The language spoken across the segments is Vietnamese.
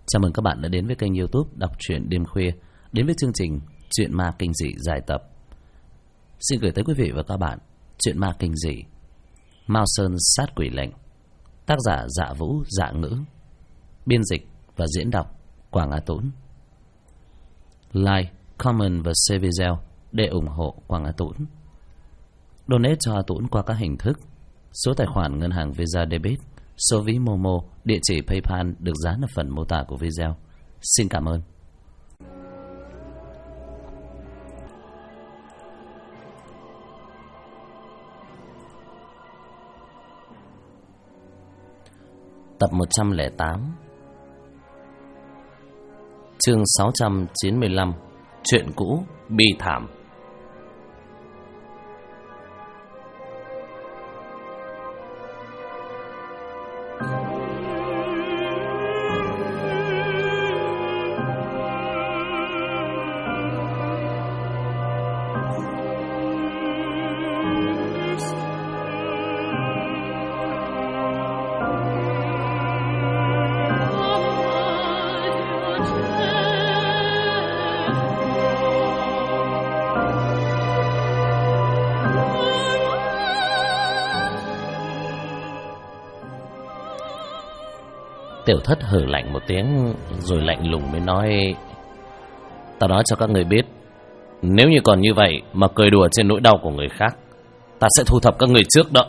Chào mừng các bạn đã đến với kênh YouTube Đọc truyện đêm khuya, đến với chương trình Truyện ma kinh dị dài tập. Xin gửi tới quý vị và các bạn truyện ma kinh dị Mao Sơn sát quỷ lệnh, tác giả Dạ Vũ Dạ Ngữ, biên dịch và diễn đọc Quảng Á Tũng. Like, comment và share video để ủng hộ Quảng Á Tũng. Donate cho Tũng qua các hình thức: số tài khoản ngân hàng Visa Debit, số ví Momo, địa chỉ PayPal được dán ở phần mô tả của video. Xin cảm ơn. Tập 108, chương 695, chuyện cũ bi thảm. Tiểu Thất hừ lạnh một tiếng rồi lạnh lùng mới nói: "Ta nói cho các người biết, nếu như còn như vậy mà cười đùa trên nỗi đau của người khác, ta sẽ thu thập các người trước đó."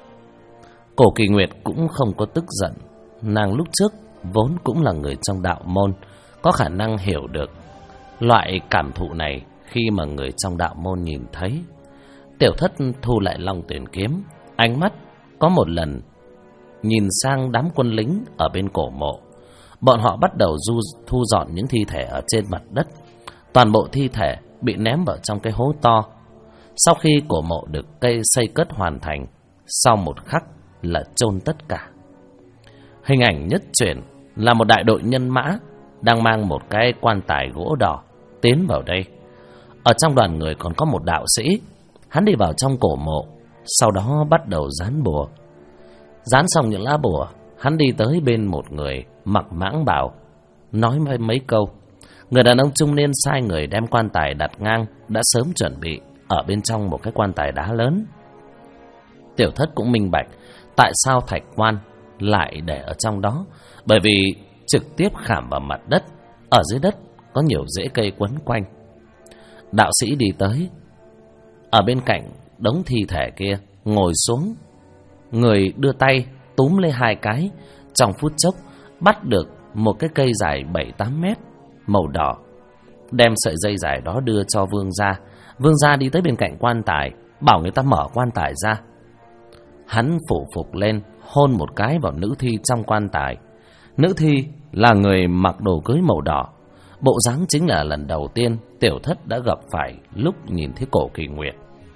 Cổ Kỳ Nguyệt cũng không có tức giận. Nàng lúc trước vốn cũng là người trong đạo môn, có khả năng hiểu được loại cảm thụ này khi mà người trong đạo môn nhìn thấy. Tiểu Thất thu lại Long Tuyển kiếm, ánh mắt có một lần nhìn sang đám quân lính ở bên cổ mộ. Bọn họ bắt đầu thu dọn những thi thể ở trên mặt đất. Toàn bộ thi thể bị ném vào trong cái hố to. Sau khi cổ mộ được xây cất hoàn thành, sau một khắc là chôn tất cả. Hình ảnh nhất truyện là một đại đội nhân mã đang mang một cái quan tài gỗ đỏ tiến vào đây. Ở trong đoàn người còn có một đạo sĩ. Hắn đi vào trong cổ mộ, sau đó bắt đầu dán bùa. Dán xong những lá bùa, hắn đi tới bên một người mặc mãng bào, nói mấy câu. Người đàn ông trung niên sai người đem quan tài đặt ngang, đã sớm chuẩn bị ở bên trong một cái quan tài đá lớn. Tiểu Thất cũng minh bạch tại sao thạch quan lại để ở trong đó, bởi vì trực tiếp khảm vào mặt đất. Ở dưới đất có nhiều rễ cây quấn quanh. Đạo sĩ đi tới, ở bên cạnh đống thi thể kia ngồi xuống. Người đưa tay túm lấy hai cái, trong phút chốc bắt được một cái cây dài 7-8 mét màu đỏ, đem sợi dây dài đó đưa cho Vương gia. Vương gia đi tới bên cạnh quan tài, bảo người ta mở quan tài ra. Hắn phủ phục lên, hôn một cái vào nữ thi trong quan tài. Nữ thi là người mặc đồ cưới màu đỏ, bộ dáng chính là lần đầu tiên Tiểu Thất đã gặp phải lúc nhìn thấy Cổ Kỳ Nguyệt.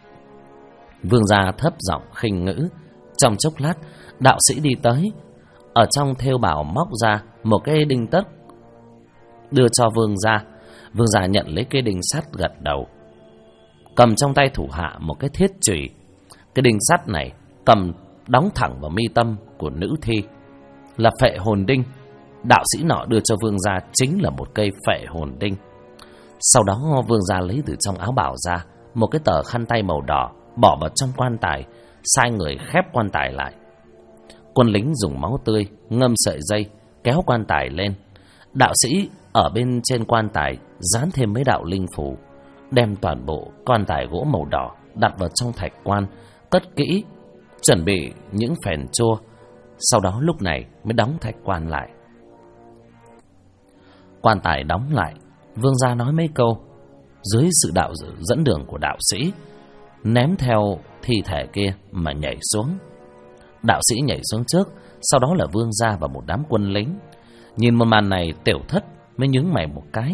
Vương gia thấp giọng khinh ngữ. Trong chốc lát, đạo sĩ đi tới, ở trong thêu bào móc ra một cái đinh tất, đưa cho Vương gia. Vương gia nhận lấy cái đinh sắt, gật đầu, cầm trong tay thủ hạ một cái thiết chùy. Cái đinh sắt này cầm đóng thẳng vào mi tâm của nữ thi, là phệ hồn đinh. Đạo sĩ nọ đưa cho Vương gia chính là một cây phệ hồn đinh. Sau đó Vương gia lấy từ trong áo bào ra một cái tờ khăn tay màu đỏ, bỏ vào trong quan tài, sai người khép quan tài lại. Quân lính dùng máu tươi ngâm sợi dây kéo quan tài lên. Đạo sĩ ở bên trên quan tài dán thêm mấy đạo linh phù, đem toàn bộ quan tài gỗ màu đỏ đặt vào trong thạch quan, cất kỹ, chuẩn bị những phèn chua. Sau đó lúc này mới đóng thạch quan lại. Quan tài đóng lại, Vương gia nói mấy câu dưới sự dẫn đường của đạo sĩ, ném theo thi thể kia mà nhảy xuống. Đạo sĩ nhảy xuống trước, sau đó là Vương gia và một đám quân lính. Nhìn một màn này, Tiểu Thất mới nhướng mày một cái.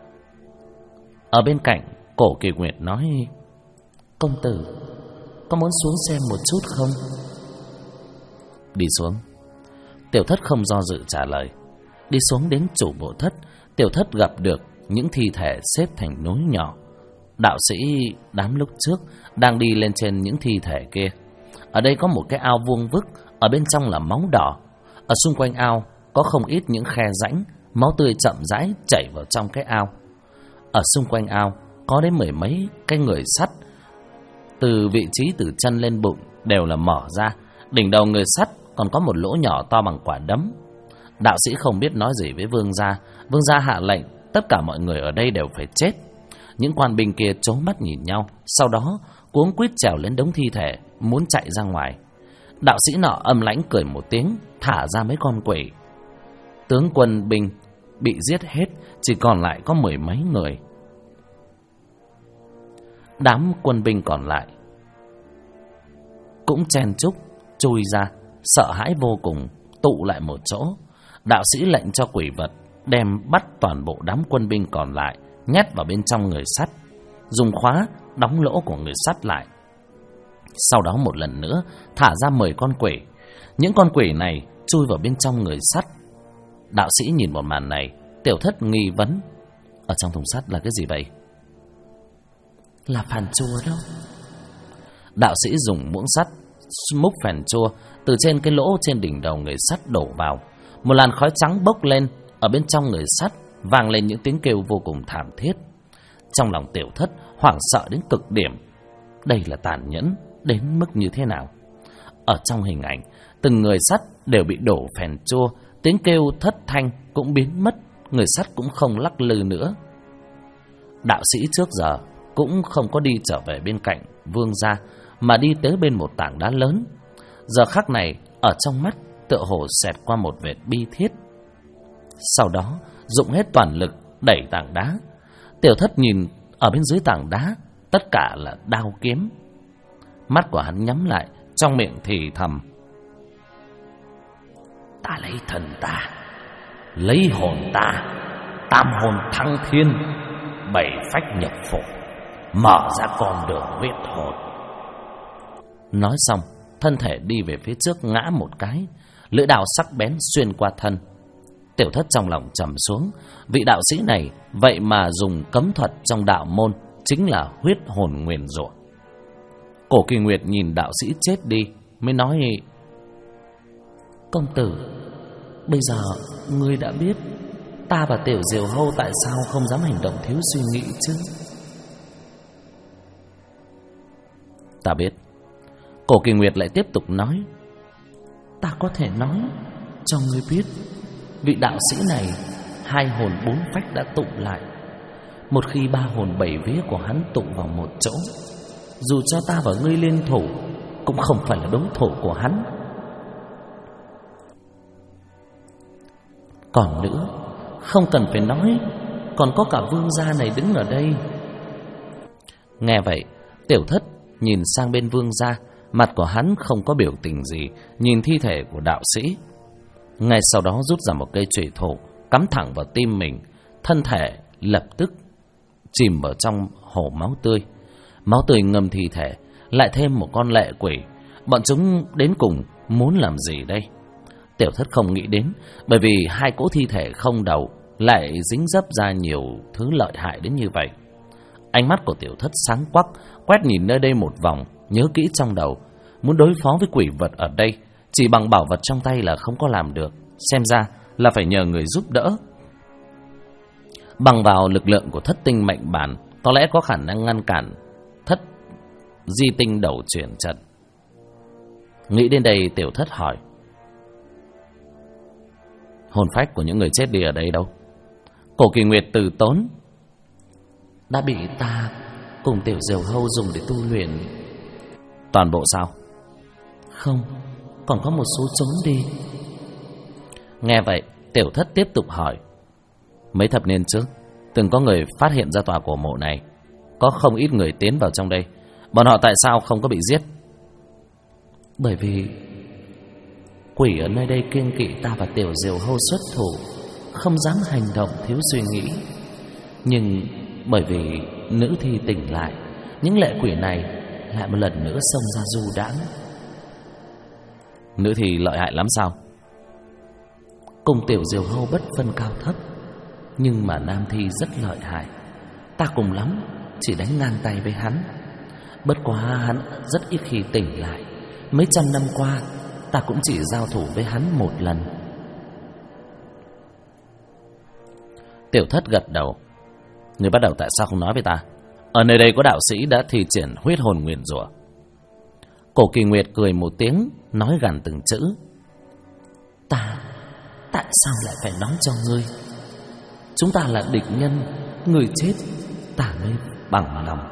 Ở bên cạnh, Cổ Kỳ Nguyệt nói: "Công tử, có muốn xuống xem một chút không?" "Đi xuống." Tiểu Thất không do dự trả lời. Đi xuống đến chủ mộ thất, Tiểu Thất gặp được những thi thể xếp thành núi nhỏ. Đạo sĩ đám lúc trước đang đi lên trên những thi thể kia. Ở đây có một cái ao vuông vức, ở bên trong là máu đỏ. Ở xung quanh ao có không ít những khe rãnh, máu tươi chậm rãi chảy vào trong cái ao. Ở xung quanh ao có đến mười mấy cái người sắt, từ vị trí từ chân lên bụng đều là mở ra. Đỉnh đầu người sắt còn có một lỗ nhỏ to bằng quả đấm. Đạo sĩ không biết nói gì với vương gia. Vương gia hạ lệnh tất cả mọi người ở đây đều phải chết. Những quan binh kia trố mắt nhìn nhau, sau đó cuống quýt trèo lên đống thi thể, muốn chạy ra ngoài. Đạo sĩ nọ âm lãnh cười một tiếng, thả ra mấy con quỷ. Tướng quân binh bị giết hết, chỉ còn lại có mười mấy người. Đám quân binh còn lại cũng chen chúc chui ra, sợ hãi vô cùng, tụ lại một chỗ. Đạo sĩ lệnh cho quỷ vật đem bắt toàn bộ đám quân binh còn lại, nhét vào bên trong người sắt, dùng khóa đóng lỗ của người sắt lại. Sau đó một lần nữa thả ra 10 con quỷ. Những con quỷ này chui vào bên trong người sắt. Đạo sĩ nhìn một màn này, Tiểu Thất nghi vấn: ở trong thùng sắt là cái gì vậy? Là phèn chua đâu. Đạo sĩ dùng muỗng sắt múc phèn chua từ trên cái lỗ trên đỉnh đầu người sắt đổ vào. Một làn khói trắng bốc lên, ở bên trong người sắt vang lên những tiếng kêu vô cùng thảm thiết. Trong lòng Tiểu Thất hoảng sợ đến cực điểm. Đây là tàn nhẫn đến mức như thế nào? Ở trong hình ảnh, từng người sắt đều bị đổ phèn chua, tiếng kêu thất thanh cũng biến mất, người sắt cũng không lắc lư nữa. Đạo sĩ trước giờ cũng không có đi trở về bên cạnh vương gia, mà đi tới bên một tảng đá lớn. Giờ khắc này, ở trong mắt tựa hồ xẹt qua một vệt bi thiết. Sau đó dụng hết toàn lực đẩy tảng đá. Tiểu Thất nhìn ở bên dưới tảng đá, tất cả là đao kiếm. Mắt của hắn nhắm lại, trong miệng thì thầm: ta lấy thần ta, lấy hồn ta, tam hồn thăng thiên, bảy phách nhập phục, mở ra con đường huyết hồn. Nói xong, thân thể đi về phía trước ngã một cái, lưỡi đao sắc bén xuyên qua thân. Tiểu Thất trong lòng trầm xuống, vị đạo sĩ này vậy mà dùng cấm thuật trong đạo môn, chính là huyết hồn nguyền rủa. Cổ Kỳ Nguyệt nhìn đạo sĩ chết đi, mới nói: công tử, bây giờ ngươi đã biết ta và Tiểu Diều Hâu tại sao không dám hành động thiếu suy nghĩ chứ? Ta biết. Cổ Kỳ Nguyệt lại tiếp tục nói: ta có thể nói cho ngươi biết, vị đạo sĩ này hai hồn bốn phách đã tụ lại. Một khi ba hồn bảy vía của hắn tụ vào một chỗ, dù cho ta và ngươi liên thủ cũng không phải là đối thủ của hắn. Còn nữa, không cần phải nói, còn có cả vương gia này đứng ở đây. Nghe vậy, Tiểu Thất nhìn sang bên vương gia, mặt của hắn không có biểu tình gì, nhìn thi thể của đạo sĩ. Ngay sau đó rút ra một cây chùy thủ, cắm thẳng vào tim mình, thân thể lập tức chìm vào trong hồ máu tươi. Máu tươi ngâm thi thể, lại thêm một con lệ quỷ. Bọn chúng đến cùng muốn làm gì đây? Tiểu Thất không nghĩ đến, bởi vì hai cỗ thi thể không đầu lại dính dấp ra nhiều thứ lợi hại đến như vậy. Ánh mắt của Tiểu Thất sáng quắc, quét nhìn nơi đây một vòng, nhớ kỹ trong đầu, muốn đối phó với quỷ vật ở đây, chỉ bằng bảo vật trong tay là không có làm được, xem ra là phải nhờ người giúp đỡ. Bằng vào lực lượng của thất tinh mệnh bản, có lẽ có khả năng ngăn cản thất di tinh đầu chuyển trận. Nghĩ đến đây, Tiểu Thất hỏi: hồn phách của những người chết đi ở đây đâu? Cổ Kỳ Nguyệt từ tốn: đã bị ta cùng Tiểu Diều Hâu dùng để tu luyện. Toàn bộ sao? Không, còn có một số trốn đi. Nghe vậy, Tiểu Thất tiếp tục hỏi: mấy thập niên trước, từng có người phát hiện ra tòa cổ mộ này, có không ít người tiến vào trong đây, bọn họ tại sao không có bị giết? Bởi vì quỷ ở nơi đây kiêng kỵ ta và Tiểu Diều Hâu xuất thủ, không dám hành động thiếu suy nghĩ. Nhưng bởi vì nữ thi tỉnh lại, những lệ quỷ này lại một lần nữa xông ra du đãng. Nữ thi lợi hại lắm sao? Cùng Tiểu Diều Hâu bất phân cao thấp, nhưng mà nam thi rất lợi hại. Ta cùng lắm chỉ đánh ngang tay với hắn. Bất quá hắn rất ít khi tỉnh lại. Mấy trăm năm qua ta cũng chỉ giao thủ với hắn một lần. Tiểu Thất gật đầu. Người bắt đầu tại sao không nói với ta? Ở nơi đây có đạo sĩ đã thi triển huyết hồn nguyền rủa. Cổ Kỳ Nguyệt cười một tiếng, nói gằn từng chữ. Ta tại sao lại phải nói cho ngươi? Chúng ta là địch nhân, người chết ta mới bằng lòng.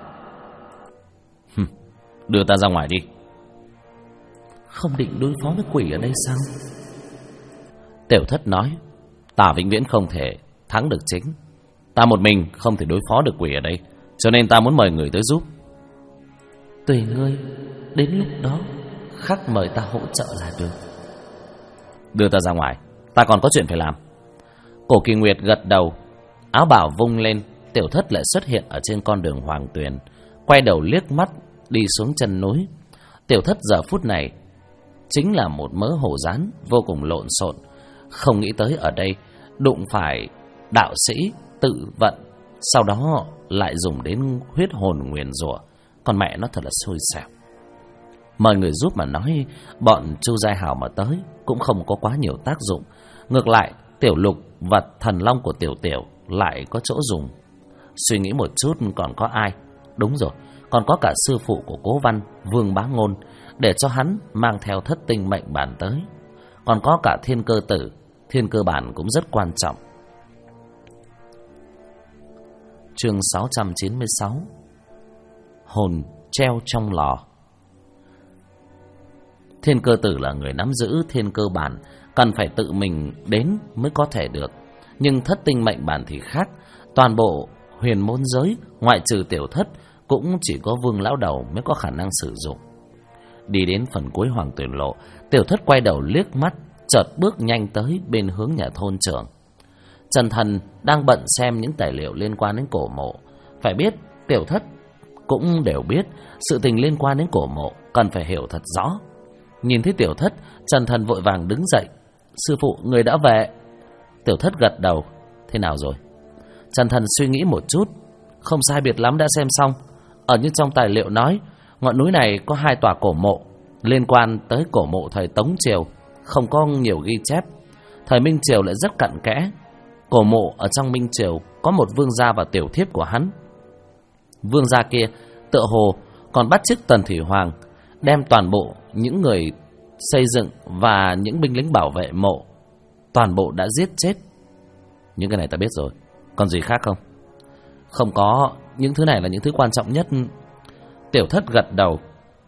Đưa ta ra ngoài đi. Không định đối phó với quỷ ở đây sao? Tiểu Thất nói. Ta vĩnh viễn không thể thắng được chính. Ta một mình không thể đối phó được quỷ ở đây, cho nên ta muốn mời người tới giúp. Tùy ngươi, đến lúc đó khắc mời ta hỗ trợ là được. Đưa ta ra ngoài, ta còn có chuyện phải làm. Cổ Kỳ Nguyệt gật đầu. Áo bào vung lên, Tiểu Thất lại xuất hiện ở trên con đường Hoàng Tuyền, quay đầu liếc mắt đi xuống chân núi. Tiểu Thất giờ phút này chính là một mớ hồ dán vô cùng lộn xộn. Không nghĩ tới ở đây đụng phải đạo sĩ tự vận, sau đó lại dùng đến huyết hồn nguyền rủa. Con mẹ nó thật là xui xẻo. Mời người giúp mà nói, bọn Chu Giai Hảo mà tới cũng không có quá nhiều tác dụng. Ngược lại Tiểu Lục và thần long của Tiểu Tiểu lại có chỗ dùng. Suy nghĩ một chút còn có ai? Đúng rồi, còn có cả sư phụ của Cố Văn, Vương Bá Ngôn, để cho hắn mang theo thất tinh mệnh bản tới. Còn có cả Thiên Cơ Tử. Thiên cơ bản cũng rất quan trọng. Chương 696. Hồn treo trong lò. Thiên Cơ Tử là người nắm giữ thiên cơ bản, cần phải tự mình đến mới có thể được. Nhưng thất tinh mệnh bản thì khác. Toàn bộ huyền môn giới, ngoại trừ Tiểu Thất, cũng chỉ có Vương Lão Đầu mới có khả năng sử dụng. Đi đến phần cuối Hoàng Tuyền Lộ, Tiểu Thất quay đầu liếc mắt, chợt bước nhanh tới bên hướng nhà thôn trưởng. Trần Thần đang bận xem những tài liệu liên quan đến cổ mộ. Phải biết, Tiểu Thất cũng đều biết sự tình liên quan đến cổ mộ cần phải hiểu thật rõ. Nhìn thấy Tiểu Thất, Trần Thần vội vàng đứng dậy. Sư phụ, người đã về. Tiểu Thất gật đầu. Thế nào rồi? Trần Thần suy nghĩ một chút. Không sai biệt lắm, đã xem xong. Ở như trong tài liệu nói, ngọn núi này có 2 tòa cổ mộ liên quan tới cổ mộ thời Tống Triều, không có nhiều ghi chép. Thời Minh Triều lại rất cặn kẽ. Cổ mộ ở trong Minh Triều có một vương gia và tiểu thiếp của hắn. Vương gia kia tựa hồ còn bắt chước Tần Thủy Hoàng, đem toàn bộ những người xây dựng và những binh lính bảo vệ mộ toàn bộ đã giết chết. Những cái này ta biết rồi. Còn gì khác không? Không có. Những thứ này là những thứ quan trọng nhất. Tiểu Thất gật đầu.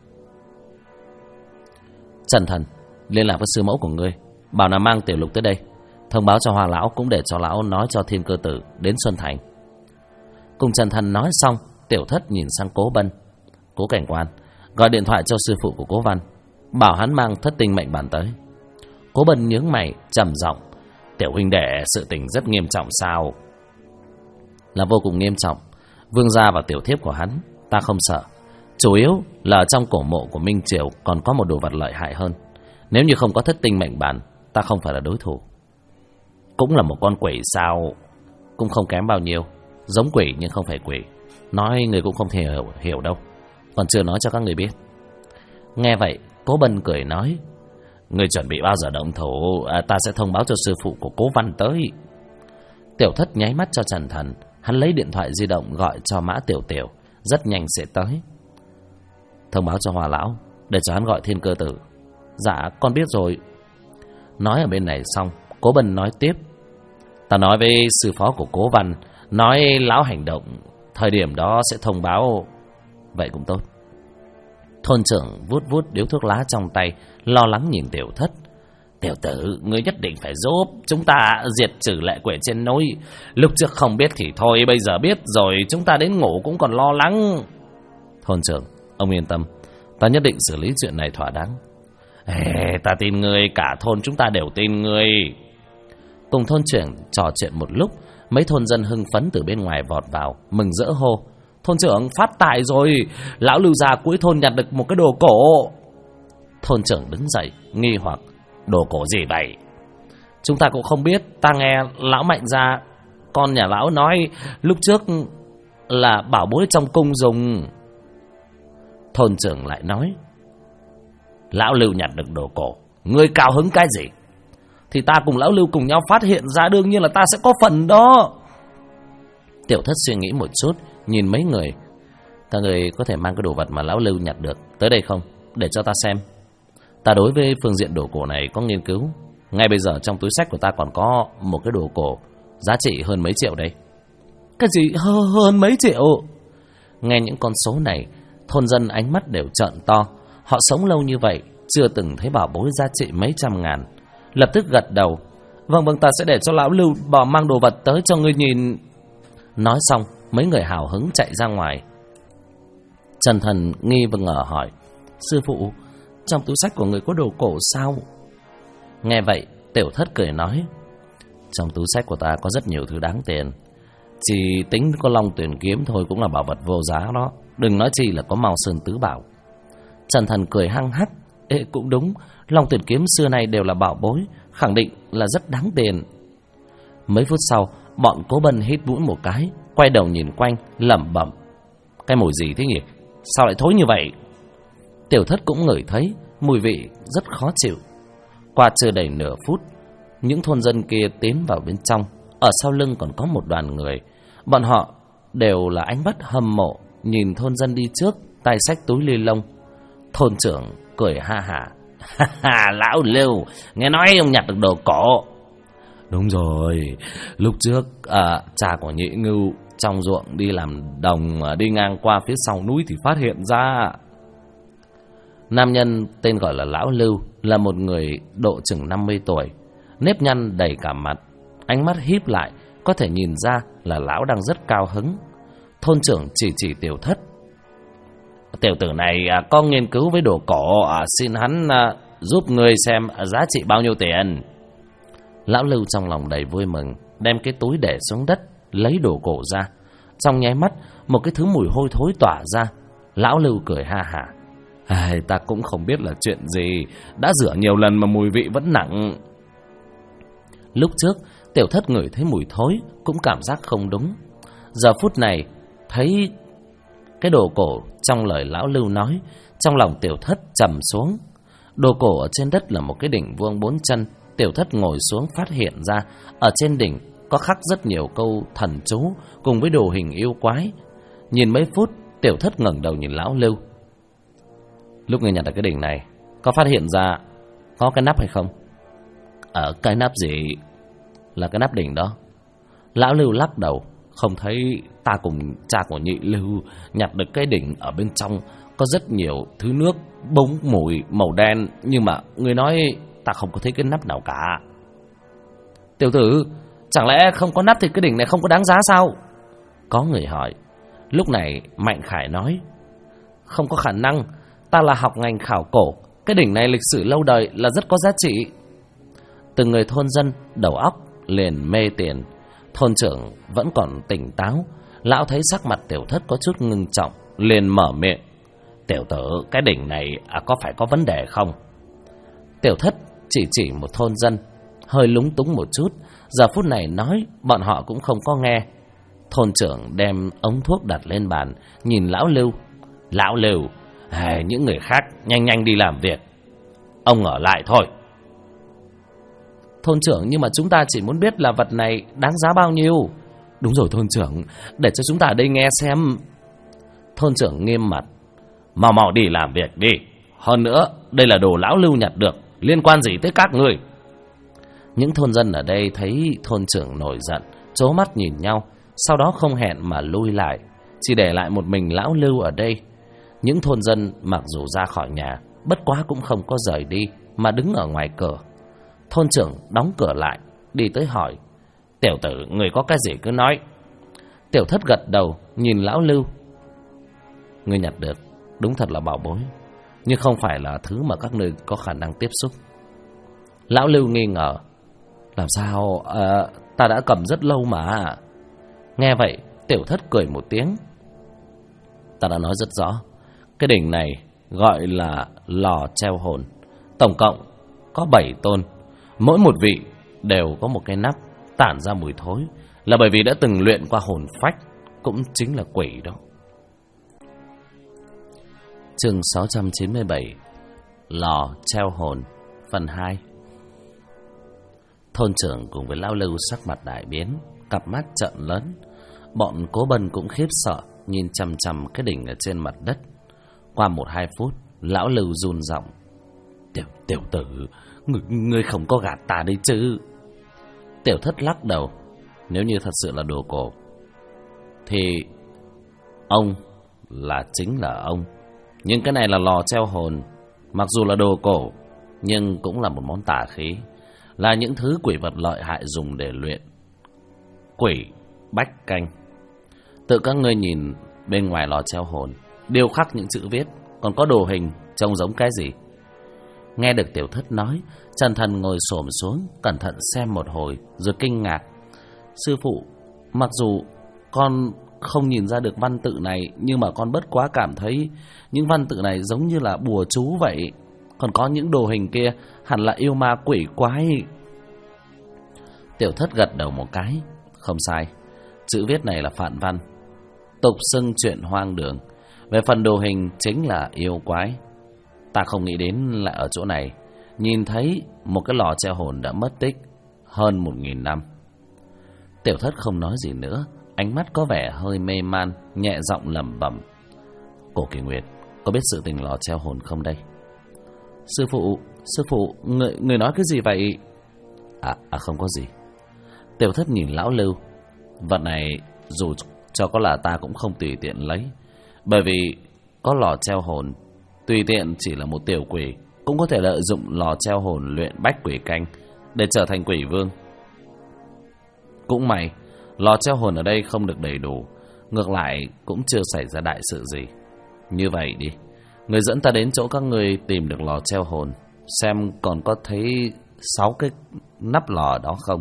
Trần Thần, liên lạc với sư mẫu của ngươi, bảo là mang Tiểu Lục tới đây, thông báo cho Hoàng lão, cũng để cho lão nói cho Thiên Cơ Tử đến Xuân Thành. Cùng Trần Thần nói xong, Tiểu Thất nhìn sang Cố Bân. Cố cảnh quan, gọi điện thoại cho sư phụ của Cố Văn, bảo hắn mang thất tinh mệnh bản tới. Cố Bân nhướng mày trầm giọng. Tiểu huynh đệ, sự tình rất nghiêm trọng sao? Là vô cùng nghiêm trọng. Vương gia và tiểu thiếp của hắn ta không sợ. Chủ yếu là trong cổ mộ của Minh Triều còn có một đồ vật lợi hại hơn. Nếu như không có thất tinh mệnh bản, ta không phải là đối thủ. Cũng là một con quỷ sao? Cũng không kém bao nhiêu. Giống quỷ nhưng không phải quỷ. Nói người cũng không thể hiểu đâu. Còn chưa nói cho các người biết. Nghe vậy, Cố Bân cười nói. Người chuẩn bị bao giờ động thủ? Ta sẽ thông báo cho sư phụ của Cố Văn tới. Tiểu Thất nháy mắt cho Trần Thần. Hắn lấy điện thoại di động gọi cho Mã Tiểu Tiểu, rất nhanh sẽ tới. Thông báo cho Hòa lão, để cho hắn gọi Thiên Cơ Tử. Dạ, con biết rồi. Nói ở bên này xong, Cố Bân nói tiếp. Ta nói với sư phó của Cố Văn, nói lão hành động thời điểm đó sẽ thông báo. Vậy cũng tốt. Thôn trưởng vuốt vuốt điếu thuốc lá trong tay, lo lắng nhìn Tiểu Thất. Tiểu tử, ngươi nhất định phải giúp chúng ta diệt trừ lệ quỷ trên núi. Lúc trước không biết thì thôi, bây giờ biết rồi, chúng ta đến ngủ cũng còn lo lắng. Thôn trưởng, ông yên tâm, ta nhất định xử lý chuyện này thỏa đáng. Ta tin ngươi, cả thôn chúng ta đều tin ngươi. Cùng thôn trưởng trò chuyện một lúc, mấy thôn dân hưng phấn từ bên ngoài vọt vào, mừng rỡ hô. Thôn trưởng, phát tài rồi, lão Lưu già cuối thôn nhặt được một cái đồ cổ. Thôn trưởng đứng dậy, nghi hoặc. Đồ cổ gì vậy? Chúng ta cũng không biết, ta nghe lão Mạnh gia, con nhà lão nói lúc trước là bảo bối trong cung dùng. Thôn trưởng lại nói. Lão Lưu nhặt được đồ cổ, ngươi cao hứng cái gì? thì ta cùng lão Lưu cùng nhau phát hiện ra, đương nhiên là ta sẽ có phần đó. Tiểu Thất suy nghĩ một chút, nhìn mấy người. Các người có thể mang cái đồ vật mà lão Lưu nhặt được tới đây không, để cho ta xem. Ta đối với phương diện đồ cổ này có nghiên cứu. Ngay bây giờ trong túi xách của ta còn có một cái đồ cổ giá trị hơn mấy triệu đây. Cái gì hơn mấy triệu? Nghe những con số này, thôn dân ánh mắt đều trợn to. Họ sống lâu như vậy, chưa từng thấy bảo bối giá trị mấy trăm ngàn. Lập tức gật đầu. Vâng, ta sẽ để cho lão Lưu bỏ mang đồ vật tới cho ngươi nhìn. Nói xong, mấy người hào hứng chạy ra ngoài. Trần Thần nghi và ngờ hỏi: Sư phụ, trong túi xách của người có đồ cổ sao? Nghe vậy, Tiểu Thất cười nói: Trong túi xách của ta có rất nhiều thứ đáng tiền. Chỉ tính có Long Tuyển kiếm thôi cũng là bảo vật vô giá đó, đừng nói chi là có Mao Sơn Tứ Bảo. Trần Thần cười hăng hắc: Ê, cũng đúng, Long Tuyển kiếm xưa nay đều là bảo bối, khẳng định là rất đáng tiền. Mấy phút sau, bọn Cố Bân hít mũi một cái, quay đầu nhìn quanh, lẩm bẩm: Cái mùi gì thế nhỉ? Sao lại thối như vậy? Tiểu Thất cũng ngửi thấy mùi vị rất khó chịu. Qua chưa đầy nửa phút, những thôn dân kia tiến vào bên trong. Ở sau lưng còn có một đoàn người. Bọn họ đều là ánh mắt hâm mộ, nhìn thôn dân đi trước, tay xách túi ly lông. Thôn trưởng cười ha hả: Lão Lưu, nghe nói ông nhặt được đồ cổ. Đúng rồi, lúc trước cha của Nhị Ngưu trong ruộng đi làm đồng, đi ngang qua phía sau núi thì phát hiện ra. Nam nhân tên gọi là Lão Lưu là một người độ chừng 50 tuổi, nếp nhăn đầy cả mặt, ánh mắt híp lại, có thể nhìn ra là lão đang rất cao hứng. Thôn trưởng chỉ Tiểu Thất: Tiểu tử này có nghiên cứu với đồ cổ, xin hắn giúp người xem giá trị bao nhiêu tiền. Lão Lưu trong lòng đầy vui mừng, đem cái túi để xuống đất, lấy đồ cổ ra. Trong nháy mắt, một cái thứ mùi hôi thối tỏa ra. Lão Lưu cười ha hả: Ta cũng không biết là chuyện gì, đã rửa nhiều lần mà mùi vị vẫn nặng. Lúc trước, Tiểu Thất ngửi thấy mùi thối, cũng cảm giác không đúng. Giờ phút này, thấy cái đồ cổ trong lời Lão Lưu nói, trong lòng Tiểu Thất trầm xuống. Đồ cổ ở trên đất là một cái đỉnh vuông 4 chân. Tiểu Thất ngồi xuống phát hiện ra, ở trên đỉnh có khắc rất nhiều câu thần chú cùng với đồ hình yêu quái. Nhìn mấy phút, Tiểu Thất ngẩng đầu nhìn Lão Lưu: Lúc người nhặt được cái đỉnh này, có phát hiện ra có cái nắp hay không? Cái nắp gì? Là cái nắp đỉnh đó. Lão Lưu lắc đầu: Không thấy. Ta cùng cha của Nhị Lưu nhặt được cái đỉnh, ở bên trong có rất nhiều thứ nước bống mùi màu đen, nhưng mà người nói ta không có thấy cái nắp nào cả. Tiểu tử, chẳng lẽ không có nắp thì cái đỉnh này không có đáng giá sao? Có người hỏi. Lúc này Mạnh Khải nói: Không có khả năng, ta là học ngành khảo cổ, cái đỉnh này lịch sử lâu đời là rất có giá trị. Từng người thôn dân đầu óc liền mê tiền. Thôn trưởng vẫn còn tỉnh táo. Lão thấy sắc mặt Tiểu Thất có chút ngưng trọng, liền mở miệng: Tiểu tử, cái đỉnh này có phải có vấn đề không? Tiểu Thất chỉ một thôn dân, hơi lúng túng một chút. Giờ phút này nói, bọn họ cũng không có nghe. Thôn trưởng đem ống thuốc đặt lên bàn, nhìn Lão Lưu: Lão Lưu, những người khác nhanh đi làm việc, ông ở lại thôi. Thôn trưởng, nhưng mà chúng ta chỉ muốn biết là vật này đáng giá bao nhiêu. Đúng rồi thôn trưởng, để cho chúng ta ở đây nghe xem. Thôn trưởng nghiêm mặt: Mau đi làm việc đi. Hơn nữa, đây là đồ Lão Lưu nhặt được, liên quan gì tới các người? Những thôn dân ở đây thấy thôn trưởng nổi giận, trố mắt nhìn nhau, sau đó không hẹn mà lui lại, chỉ để lại một mình Lão Lưu ở đây. Những thôn dân mặc dù ra khỏi nhà, bất quá cũng không có rời đi, mà đứng ở ngoài cửa. Thôn trưởng đóng cửa lại, đi tới hỏi: Tiểu tử, người có cái gì cứ nói. Tiểu Thất gật đầu, nhìn Lão Lưu: Người nhặt được đúng thật là bảo bối, nhưng không phải là thứ mà các nơi có khả năng tiếp xúc. Lão Lưu nghi ngờ: Làm sao? Ta đã cầm rất lâu mà. Nghe vậy, Tiểu Thất cười một tiếng: Ta đã nói rất rõ, cái đỉnh này gọi là lò treo hồn, tổng cộng có 7 tôn, mỗi một vị đều có một cái nắp tản ra mùi thối, là bởi vì đã từng luyện qua hồn phách, cũng chính là quỷ đó. Chương 697: Lò treo hồn, phần 2. Thôn trưởng cùng với lão Lưu sắc mặt đại biến, cặp mắt trợn lớn. Bọn Cố Bân cũng khiếp sợ, nhìn chằm chằm cái đỉnh ở trên mặt đất. Qua 1-2 phút, lão Lưu run giọng: Tiểu tử, ngươi không có gạt ta đấy chứ? Tiểu Thất lắc đầu: Nếu như thật sự là đồ cổ thì ông chính là ông. Nhưng cái này là lò treo hồn. Mặc dù là đồ cổ, nhưng cũng là một món tà khí, là những thứ quỷ vật lợi hại dùng để luyện. Quỷ bách canh. Tự các ngươi nhìn bên ngoài lò treo hồn, điêu khắc những chữ viết, còn có đồ hình trông giống cái gì? Nghe được Tiểu Thất nói, Trần Thần ngồi xổm xuống, cẩn thận xem một hồi, rồi kinh ngạc: Sư phụ, mặc dù con không nhìn ra được văn tự này, nhưng mà con bất quá cảm thấy những văn tự này giống như là bùa chú vậy. Còn có những đồ hình kia hẳn là yêu ma quỷ quái. Tiểu Thất gật đầu một cái: Không sai, chữ viết này là phản văn, tục xưng chuyện hoang đường. Về phần đồ hình chính là yêu quái. Ta không nghĩ đến lại ở chỗ này nhìn thấy một cái lò treo hồn đã mất tích hơn 1000 năm. Tiểu Thất không nói gì nữa, ánh mắt có vẻ hơi mê man, nhẹ giọng lẩm bẩm: Cổ Kỳ Nguyệt, có biết sự tình lò treo hồn không đây? Sư phụ, người nói cái gì vậy? Không có gì. Tiểu Thất nhìn lão Lưu: Vật này dù cho có là ta cũng không tùy tiện lấy, bởi vì có lò treo hồn, tùy tiện chỉ là một tiểu quỷ cũng có thể lợi dụng lò treo hồn luyện bách quỷ canh để trở thành quỷ vương. Cũng may lò treo hồn ở đây không được đầy đủ, ngược lại cũng chưa xảy ra đại sự gì. Như vậy đi, người dẫn ta đến chỗ các người tìm được lò treo hồn, xem còn có thấy 6 cái nắp lò đó không.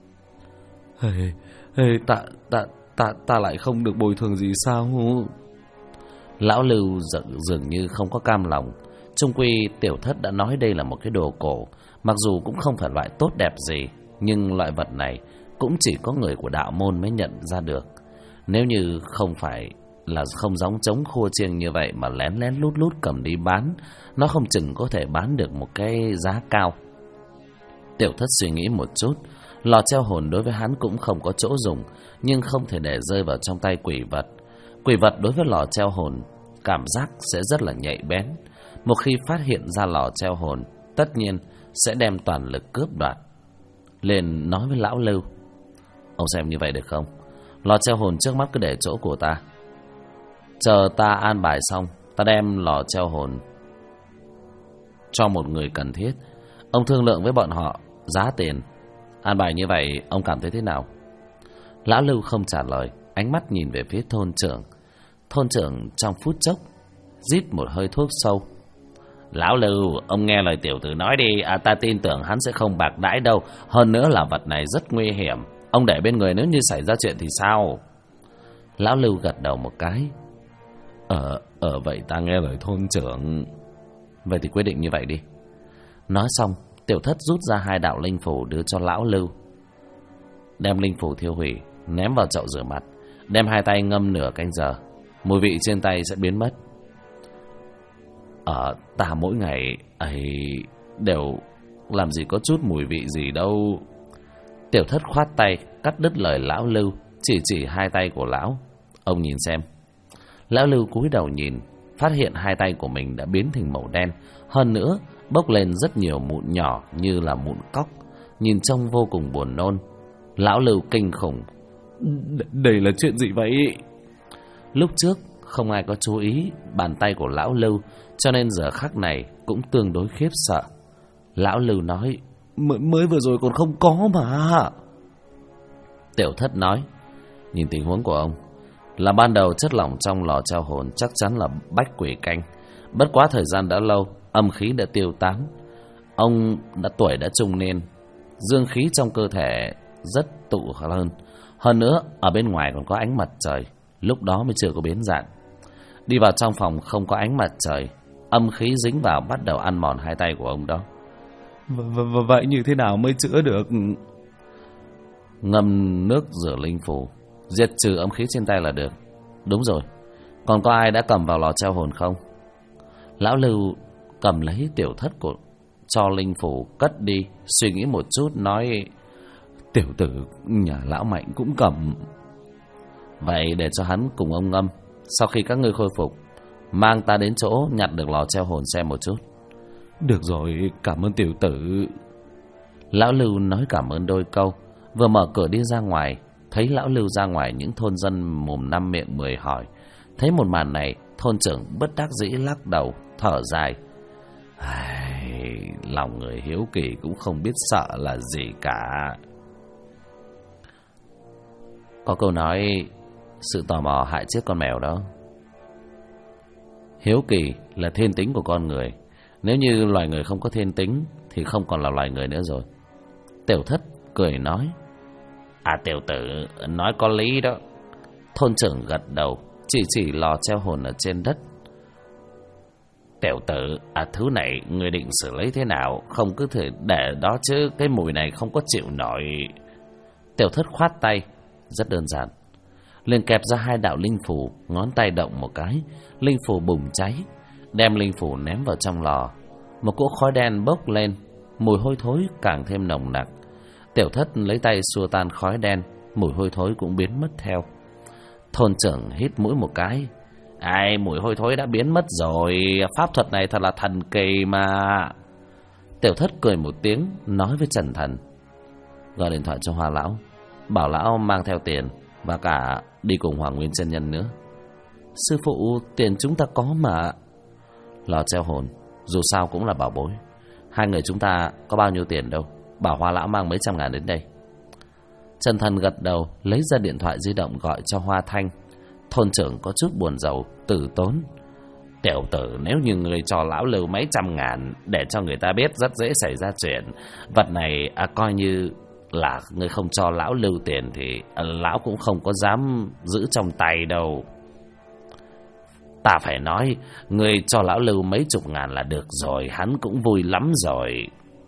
Ta lại không được bồi thường gì sao? Lão Lưu dường như không có cam lòng. Chung quy Tiểu Thất đã nói đây là một cái đồ cổ, mặc dù cũng không phải loại tốt đẹp gì, nhưng loại vật này cũng chỉ có người của đạo môn mới nhận ra được. Nếu như không phải là không giống trống khua chiêng như vậy mà lén lén lút lút cầm đi bán, nó không chừng có thể bán được một cái giá cao. Tiểu Thất suy nghĩ một chút, lò treo hồn đối với hắn cũng không có chỗ dùng, nhưng không thể để rơi vào trong tay quỷ vật. Quỷ vật đối với lò treo hồn cảm giác sẽ rất là nhạy bén. Một khi phát hiện ra lò treo hồn, tất nhiên sẽ đem toàn lực cướp đoạt. Liền nói với lão Lưu: Ông xem như vậy được không? Lò treo hồn trước mắt cứ để chỗ của ta, chờ ta an bài xong, ta đem lò treo hồn cho một người cần thiết. Ông thương lượng với bọn họ giá tiền. An bài như vậy ông cảm thấy thế nào? Lão Lưu không trả lời, ánh mắt nhìn về phía thôn trưởng. Thôn trưởng trong phút chốc rít một hơi thuốc sâu: Lão Lưu, ông nghe lời tiểu tử nói đi, ta tin tưởng hắn sẽ không bạc đãi đâu. Hơn nữa là vật này rất nguy hiểm, ông để bên người nếu như xảy ra chuyện thì sao? Lão Lưu gật đầu một cái: Vậy ta nghe lời thôn trưởng. Vậy thì quyết định như vậy đi. Nói xong, Tiểu Thất rút ra 2 đạo linh phù đưa cho lão Lưu. Đem linh phù thiêu hủy, ném vào chậu rửa mặt, đem 2 tay ngâm nửa canh giờ, mùi vị trên tay sẽ biến mất. Ta mỗi ngày ấy đều làm gì có chút mùi vị gì đâu. Tiểu Thất khoát tay cắt đứt lời lão Lưu, chỉ 2 tay của lão: Ông nhìn xem. Lão Lưu cúi đầu nhìn, phát hiện 2 tay của mình đã biến thành màu đen, hơn nữa bốc lên rất nhiều mụn nhỏ như là mụn cóc, nhìn trông vô cùng buồn nôn. Lão Lưu kinh khủng: Đây là chuyện gì vậy? Lúc trước không ai có chú ý bàn tay của lão Lưu, cho nên giờ khắc này cũng tương đối khiếp sợ. Lão Lưu nói: Mới vừa rồi còn không có mà. Tiểu Thất nói: Nhìn tình huống của ông, là ban đầu chất lỏng trong lò treo hồn chắc chắn là bách quỷ canh. Bất quá thời gian đã lâu, âm khí đã tiêu tán. Ông tuổi đã trung niên, dương khí trong cơ thể rất tụ hơn. Hơn nữa ở bên ngoài còn có ánh mặt trời, lúc đó mới chưa có biến dạng. Đi vào trong phòng không có ánh mặt trời, âm khí dính vào bắt đầu ăn mòn 2 tay của ông đó. Vậy như thế nào mới chữa được? Ngâm nước rửa linh phù, diệt trừ âm khí trên tay là được. Đúng rồi, còn có ai đã cầm vào lò treo hồn không? Lão Lưu cầm lấy Tiểu Thất của cho linh phù cất đi, suy nghĩ một chút nói: Tiểu tử nhà lão Mạnh cũng cầm. Vậy để cho hắn cùng ông Ngâm, sau khi các ngươi khôi phục, mang ta đến chỗ nhặt được lò treo hồn xem một chút. Được rồi, cảm ơn tiểu tử. Lão Lưu nói cảm ơn đôi câu, vừa mở cửa đi ra ngoài. Thấy lão Lưu ra ngoài, những thôn dân mồm năm miệng mười hỏi. Thấy một màn này, thôn trưởng bất đắc dĩ lắc đầu, thở dài. Lòng người hiếu kỳ cũng không biết sợ là gì cả. Có câu nói, sự tò mò hại chết con mèo đó. Hiếu kỳ là thiên tính của con người. Nếu như loài người không có thiên tính thì không còn là loài người nữa rồi. Tiểu Thất cười nói. Tiểu tử nói có lý đó. Thôn trưởng gật đầu, chỉ lò treo hồn ở trên đất. Tiểu tử, thứ này người định xử lý thế nào? Không cứ thể để đó chứ, cái mùi này không có chịu nổi. Tiểu Thất khoát tay. Rất đơn giản. Liền kẹp ra 2 đạo linh phù, ngón tay động một cái, linh phù bùng cháy, đem linh phù ném vào trong lò. Một cỗ khói đen bốc lên, mùi hôi thối càng thêm nồng nặc. Tiểu Thất lấy tay xua tan khói đen, mùi hôi thối cũng biến mất theo. Thôn trưởng hít mũi một cái. Mùi hôi thối đã biến mất rồi, pháp thuật này thật là thần kỳ mà. Tiểu Thất cười một tiếng, nói với Trần Thần. Gọi điện thoại cho Hoa lão, bảo lão mang theo tiền và cả đi cùng Hoàng Nguyên chân nhân nữa. Sư phụ, tiền chúng ta có mà. Lò treo hồn dù sao cũng là bảo bối. 2 người chúng ta có bao nhiêu tiền đâu, bảo Hoa lão mang mấy trăm ngàn đến đây. Trần Thần gật đầu, lấy ra điện thoại di động gọi cho Hoa Thanh. Thôn trưởng có chút buồn rầu, từ tốn. Tiểu tử, nếu như người cho lão Lưu mấy trăm ngàn để cho người ta biết rất dễ xảy ra chuyện. Vật này coi như là người không cho lão Lưu tiền thì lão cũng không có dám giữ trong tay đâu. Ta phải nói, người cho lão Lưu mấy chục ngàn là được rồi, hắn cũng vui lắm rồi.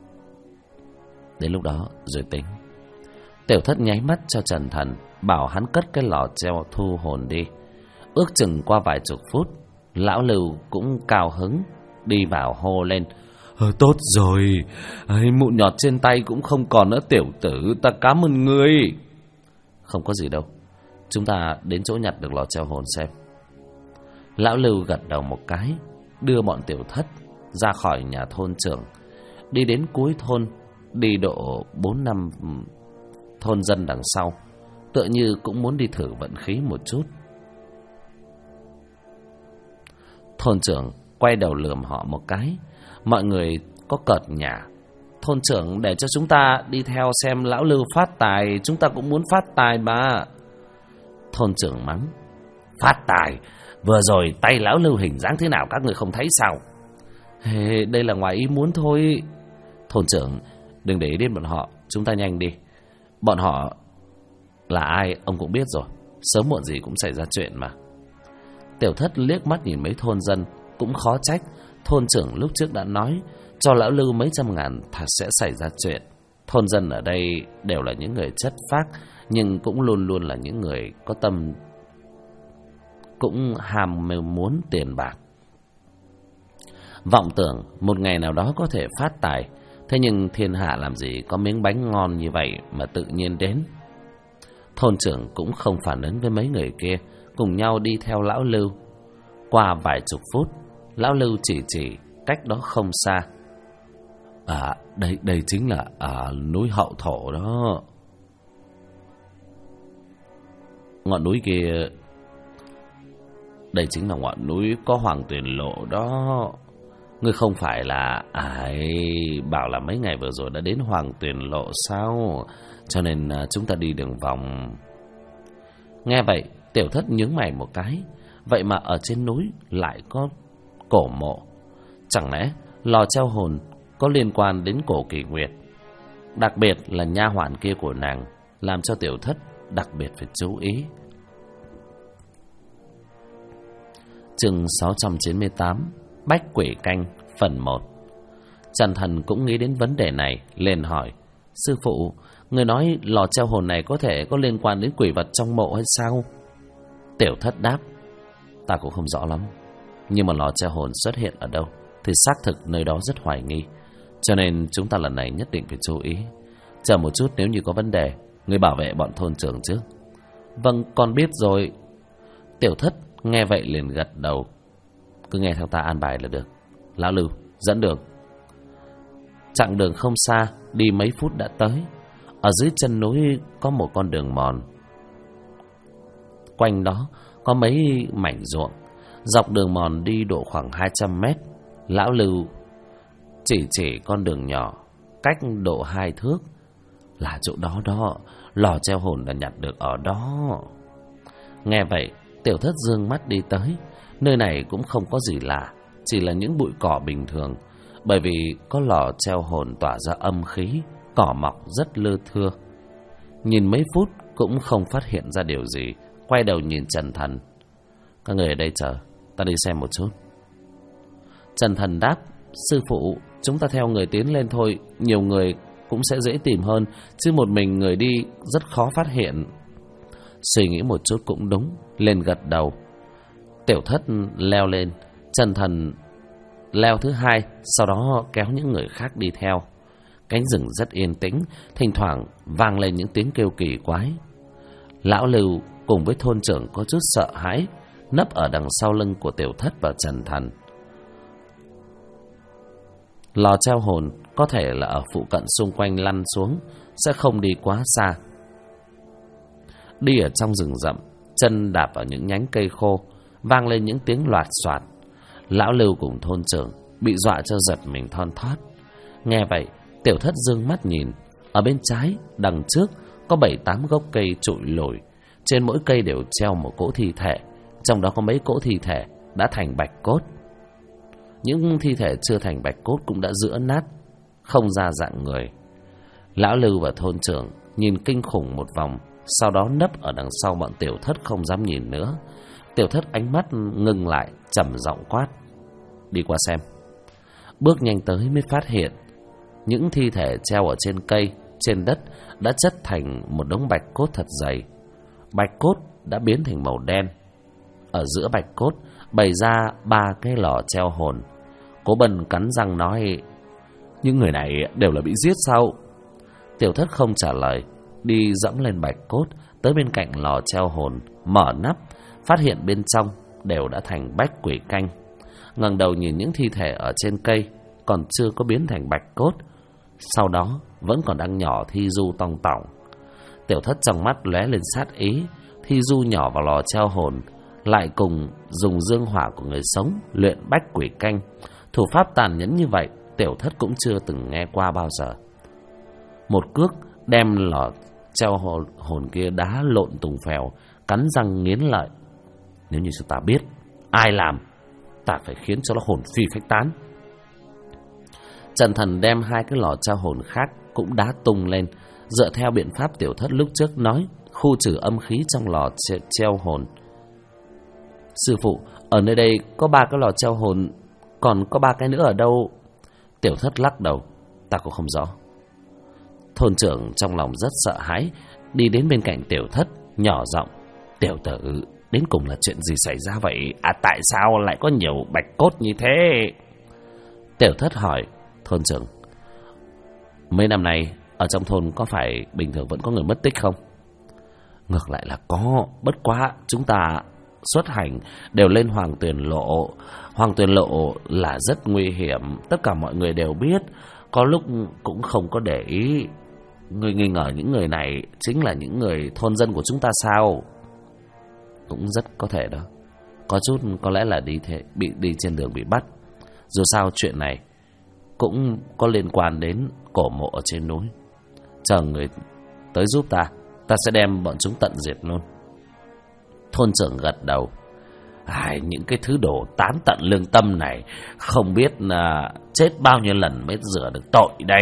Đến lúc đó rồi tính. Tiểu Thất nháy mắt cho Trần Thần, bảo hắn cất cái lò treo thu hồn đi. Ước chừng qua vài chục phút, lão Lưu cũng cao hứng đi vào hô lên. Tốt rồi, mụn nhọt trên tay cũng không còn nữa tiểu tử, ta cảm ơn ngươi. Không có gì đâu, chúng ta đến chỗ nhặt được lò treo hồn xem. Lão Lưu gật đầu một cái, đưa bọn Tiểu Thất ra khỏi nhà thôn trưởng, đi đến cuối thôn, đi độ 4-5 thôn dân đằng sau, tựa như cũng muốn đi thử vận khí một chút. Thôn trưởng quay đầu lườm họ một cái. Mọi người có cợt nhả. Thôn trưởng để cho chúng ta đi theo xem lão Lưu phát tài, chúng ta cũng muốn phát tài mà. Thôn trưởng mắng. Phát tài? Vừa rồi tay lão Lưu hình dáng thế nào các người không thấy sao? Đây là ngoài ý muốn thôi. Thôn trưởng đừng để ý đến bọn họ, chúng ta nhanh đi. Bọn họ là ai ông cũng biết rồi, sớm muộn gì cũng xảy ra chuyện mà. Tiểu Thất liếc mắt nhìn mấy thôn dân, cũng khó trách. Thôn trưởng lúc trước đã nói cho lão Lưu mấy trăm ngàn thật sẽ xảy ra chuyện. Thôn dân ở đây đều là những người chất phác, nhưng cũng luôn luôn là những người có tâm, cũng ham muốn tiền bạc, vọng tưởng một ngày nào đó có thể phát tài. Thế nhưng thiên hạ làm gì có miếng bánh ngon như vậy mà tự nhiên đến. Thôn trưởng cũng không phản ứng với mấy người kia, cùng nhau đi theo lão Lưu. Qua vài chục phút, lão Lưu chỉ cách đó không xa. Đây chính là núi Hậu Thổ đó. Ngọn núi kia, đây chính là ngọn núi có Hoàng Tuyền Lộ đó. Ngươi không phải là bảo là mấy ngày vừa rồi đã đến Hoàng Tuyền Lộ sao? Cho nên chúng ta đi đường vòng. Nghe vậy, Tiểu Thất nhướng mày một cái. Vậy mà ở trên núi lại có cổ mộ. Chẳng lẽ lò treo hồn có liên quan đến cổ Kỳ Nguyệt? Đặc biệt là nha hoàn kia của nàng, làm cho Tiểu Thất đặc biệt phải chú ý. Chương 698 Bách Quỷ Canh phần 1. Trần Thần cũng nghĩ đến vấn đề này, liền hỏi. Sư phụ, người nói lò treo hồn này có thể có liên quan đến quỷ vật trong mộ hay sao? Tiểu Thất đáp. Ta cũng không rõ lắm, nhưng mà lò treo hồn xuất hiện ở đâu thì xác thực nơi đó rất hoài nghi. Cho nên chúng ta lần này nhất định phải chú ý. Chờ một chút, nếu như có vấn đề, người bảo vệ bọn thôn trưởng trước. Vâng, con biết rồi. Tiểu Thất nghe vậy liền gật đầu. Cứ nghe theo ta an bài là được. Lão Lưu, dẫn đường. Chặng đường không xa, đi mấy phút đã tới. Ở dưới chân núi có một con đường mòn. Quanh đó có mấy mảnh ruộng. Dọc đường mòn đi độ khoảng 200 mét. Lão Lưu chỉ con đường nhỏ, cách độ 2 thước. Là chỗ đó đó, lò treo hồn đã nhặt được ở đó. Nghe vậy, Tiểu Thất dương mắt đi tới. Nơi này cũng không có gì lạ, chỉ là những bụi cỏ bình thường. Bởi vì có lò treo hồn tỏa ra âm khí, cỏ mọc rất lưa thưa. Nhìn mấy phút cũng không phát hiện ra điều gì. Quay đầu nhìn Trần Thần. Các người ở đây chờ, ta đi xem một chút. Trần Thần đáp, sư phụ, chúng ta theo người tiến lên thôi. Nhiều người cũng sẽ dễ tìm hơn, chứ một mình người đi rất khó phát hiện. Suy nghĩ một chút cũng đúng, lên gật đầu. Tiểu Thất leo lên, Trần Thần leo thứ hai, sau đó kéo những người khác đi theo. Cánh rừng rất yên tĩnh, thỉnh thoảng vang lên những tiếng kêu kỳ quái. Lão Lưu cùng với thôn trưởng có chút sợ hãi, nấp ở đằng sau lưng của Tiểu Thất và Trần Thần. Lò treo hồn có thể là ở phụ cận xung quanh lăn xuống, sẽ không đi quá xa. Đi ở trong rừng rậm, chân đạp vào những nhánh cây khô, vang lên những tiếng loạt xoạt. Lão Lưu cùng thôn trưởng bị dọa cho giật mình thon thót. Nghe vậy, Tiểu Thất dương mắt nhìn. Ở bên trái, đằng trước có 7-8 gốc cây trụi lùi. Trên mỗi cây đều treo một cỗ thi thể. Trong đó có mấy cỗ thi thể đã thành bạch cốt. Những thi thể chưa thành bạch cốt cũng đã rữa nát, không ra dạng người. Lão Lưu và thôn trưởng nhìn kinh khủng một vòng, sau đó nấp ở đằng sau bọn Tiểu Thất không dám nhìn nữa. Tiểu Thất ánh mắt ngừng lại, trầm giọng quát, đi qua xem. Bước nhanh tới mới phát hiện những thi thể treo ở trên cây, trên đất đã chất thành một đống bạch cốt thật dày. Bạch cốt đã biến thành màu đen. Ở giữa bạch cốt bày ra 3 cái lò treo hồn. Cố Bân cắn răng nói, những người này đều là bị giết sao? Tiểu Thất không trả lời, đi dẫm lên bạch cốt, tới bên cạnh lò treo hồn, mở nắp, phát hiện bên trong đều đã thành bách quỷ canh. Ngẩng đầu nhìn những thi thể ở trên cây còn chưa có biến thành bạch cốt, sau đó vẫn còn đang nhỏ thi du tong tỏng. Tiểu Thất trong mắt lóe lên sát ý, thi du nhỏ vào lò treo hồn, lại cùng dùng dương hỏa của người sống luyện bách quỷ canh. Thủ pháp tàn nhẫn như vậy, Tiểu Thất cũng chưa từng nghe qua bao giờ. Một cước đem lò treo hồn kia đá lộn tùng phèo, cắn răng nghiến lợi. Nếu như ta biết ai làm, ta phải khiến cho nó hồn phi phách tán. Trần Thần đem 2 cái lò treo hồn khác cũng đá tung lên, dựa theo biện pháp Tiểu Thất lúc trước nói, khu trừ âm khí trong lò treo hồn. Sư phụ, ở nơi đây có 3 cái lò treo hồn, còn có 3 cái nữa ở đâu? Tiểu Thất lắc đầu, ta cũng không rõ. Thôn trưởng trong lòng rất sợ hãi, đi đến bên cạnh Tiểu Thất, nhỏ giọng, tiểu tử, đến cùng là chuyện gì xảy ra vậy? À, tại sao lại có nhiều bạch cốt như thế? Tiểu Thất hỏi, thôn trưởng, mấy năm nay ở trong thôn có phải bình thường vẫn có người mất tích không? Ngược lại là có, bất quá chúng ta xuất hành đều lên Hoàng Tuyền Lộ. Hoàng Tuyền Lộ là rất nguy hiểm, tất cả mọi người đều biết, có lúc cũng không có để ý. Người nghi ngờ những người này chính là những người thôn dân của chúng ta sao? Cũng rất có thể đó. Có chút có lẽ là đi trên đường bị bắt. Dù sao chuyện này cũng có liên quan đến cổ mộ ở trên núi. Chờ người tới giúp ta, ta sẽ đem bọn chúng tận diệt luôn. Thôn trưởng gật đầu. Những cái thứ đồ tán tận lương tâm này, không biết là chết bao nhiêu lần mới rửa được tội đây.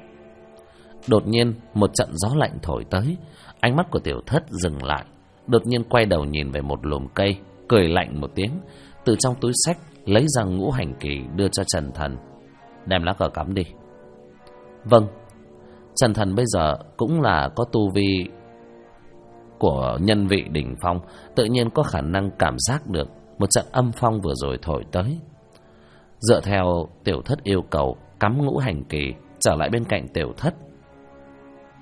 Đột nhiên một trận gió lạnh thổi tới, ánh mắt của Tiểu Thất dừng lại, đột nhiên quay đầu nhìn về một lùm cây, cười lạnh một tiếng, từ trong túi xách lấy ra ngũ hành kỳ đưa cho Trần Thần. Đem lá cờ cắm đi. Vâng. Trần Thần bây giờ cũng là có tu vi của nhân vị đỉnh phong, tự nhiên có khả năng cảm giác được một trận âm phong vừa rồi thổi tới. Dựa theo Tiểu Thất yêu cầu, cắm ngũ hành kỳ, trở lại bên cạnh Tiểu Thất.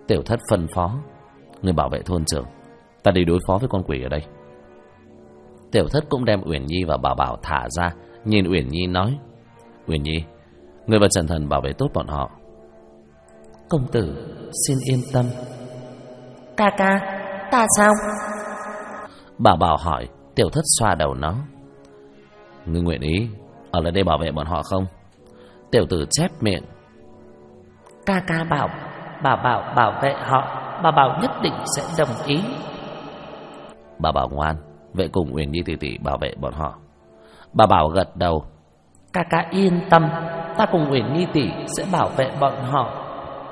Tiểu Thất phân phó: người bảo vệ thôn trưởng, ta đi đối phó với con quỷ ở đây. Tiểu Thất cũng đem Uyển Nhi và Bảo Bảo thả ra, nhìn Uyển Nhi nói: Uyển Nhi, người và Trần Thần bảo vệ tốt bọn họ. Công tử xin yên tâm. Ca ca, ta sao? Bảo Bảo hỏi. Tiểu Thất xoa đầu nó: ngươi nguyện ý ở lại đây bảo vệ bọn họ không? Tiểu tử chép miệng: Ca ca bảo vệ họ, Bảo nhất định sẽ đồng ý. Bảo ngoan, vậy cùng Uyển Nhi tỷ tỷ bảo vệ bọn họ. Bảo gật đầu: Ca ca yên tâm, ta cùng Uyển Nhi tỷ sẽ bảo vệ bọn họ.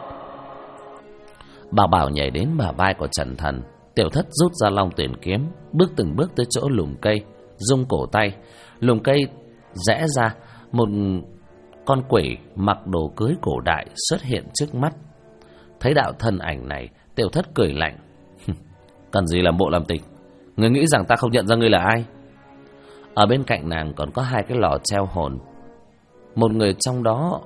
Bảo nhảy đến bả vai của Trần Thần. Tiểu Thất rút ra Long Tuyển kiếm, bước từng bước tới chỗ lùm cây, rung cổ tay. Lùm cây rẽ ra, một con quỷ mặc đồ cưới cổ đại xuất hiện trước mắt. Thấy đạo thân ảnh này, Tiểu Thất cười lạnh: cần gì làm bộ làm tịch? Ngươi nghĩ rằng ta không nhận ra ngươi là ai? Ở bên cạnh nàng còn có 2 cái lò treo hồn. Một người trong đó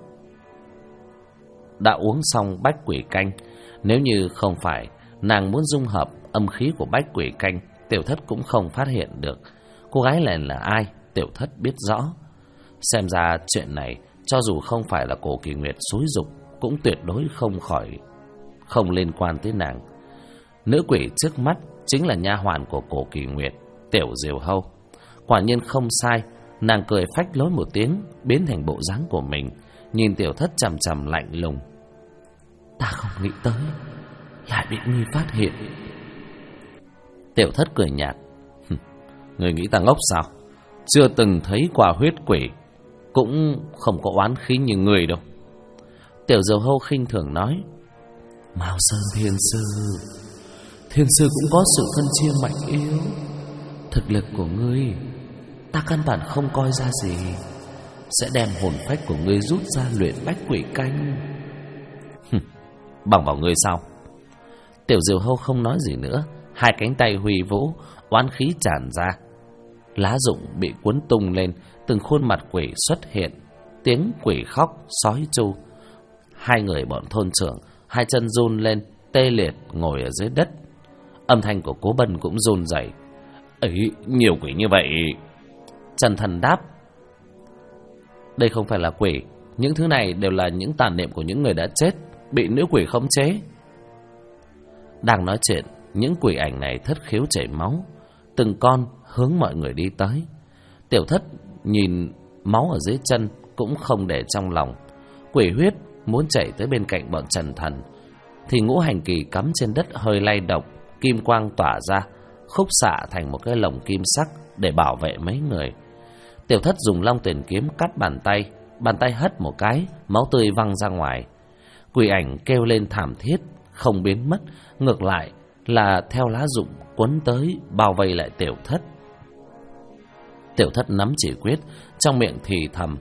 đã uống xong bách quỷ canh. Nếu như không phải nàng muốn dung hợp âm khí của bách quỷ canh, Tiểu Thất cũng không phát hiện được cô gái này là ai. Tiểu Thất biết rõ. Xem ra chuyện này cho dù không phải là Cổ Kỳ Nguyệt xúi giục, cũng tuyệt đối không liên quan tới nàng. Nữ quỷ trước mắt chính là nha hoàn của Cổ Kỳ Nguyệt, Tiểu Diều Hâu. Quả nhiên không sai. Nàng cười phách lối một tiếng, biến thành bộ dáng của mình, nhìn Tiểu Thất chằm chằm lạnh lùng: ta không nghĩ tới lại bị ngươi phát hiện. Tiểu Thất cười nhạt: người nghĩ ta ngốc sao? Chưa từng thấy qua huyết quỷ, cũng không có oán khí như người đâu. Tiểu Diều Hâu khinh thường nói: Mao Sơn Thiên Sư cũng có sự phân chia mạnh yếu. Thực lực của ngươi ta căn bản không coi ra gì, sẽ đem hồn phách của ngươi rút ra luyện bách quỷ canh. Bằng vào ngươi sao? Tiểu Diều Hâu không nói gì nữa. 2 cánh tay huy vũ, oán khí tràn ra. Lá rụng bị cuốn tung lên, từng khuôn mặt quỷ xuất hiện, tiếng quỷ khóc sói tru. 2 người bọn thôn trưởng 2 chân run lên, tê liệt ngồi ở dưới đất. Âm thanh của Cố Bân cũng run rẩy. Ấy, nhiều quỷ như vậy. Trần Thần đáp: đây không phải là quỷ, những thứ này đều là những tàn niệm của những người đã chết, bị nữ quỷ khống chế. Đang nói chuyện, những quỷ ảnh này thất khiếu chảy máu, từng con hướng mọi người đi tới. Tiểu Thất nhìn máu ở dưới chân cũng không để trong lòng. Quỷ huyết muốn chạy tới bên cạnh bọn Trần Thần, thì ngũ hành kỳ cắm trên đất hơi lay động, kim quang tỏa ra, khúc xạ thành một cái lồng kim sắc để bảo vệ mấy người. Tiểu Thất dùng Long Tuyển kiếm cắt bàn tay hất một cái, máu tươi văng ra ngoài. Quỷ ảnh kêu lên thảm thiết, không biến mất, ngược lại là theo lá rụng quấn tới, bao vây lại Tiểu Thất. Tiểu Thất nắm chỉ quyết, trong miệng thì thầm: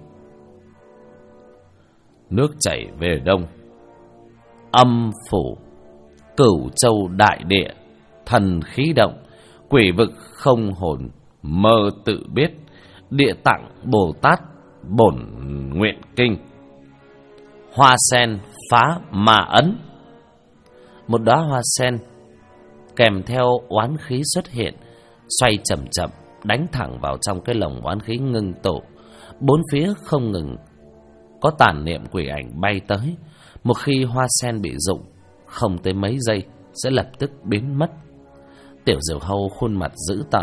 nước chảy về đông, âm phủ, Cửu Châu đại địa, thần khí động, quỷ vực không hồn, mơ tự biết, địa tạng Bồ Tát bổn nguyện kinh, hoa sen phá ma ấn. Một đóa hoa sen kèm theo oán khí xuất hiện, xoay chậm chậm đánh thẳng vào trong cái lồng oán khí ngưng tụ. 4 phía không ngừng có tàn niệm quỷ ảnh bay tới. Một khi hoa sen bị rụng, không tới mấy giây sẽ lập tức biến mất. Tiểu Diều Hâu khuôn mặt dữ tợn: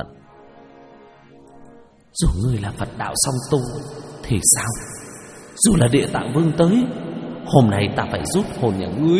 dù ngươi là Phật đạo song tu thì sao? Dù là Địa Tạng Vương tới, hôm nay ta phải rút hồn nhà ngươi.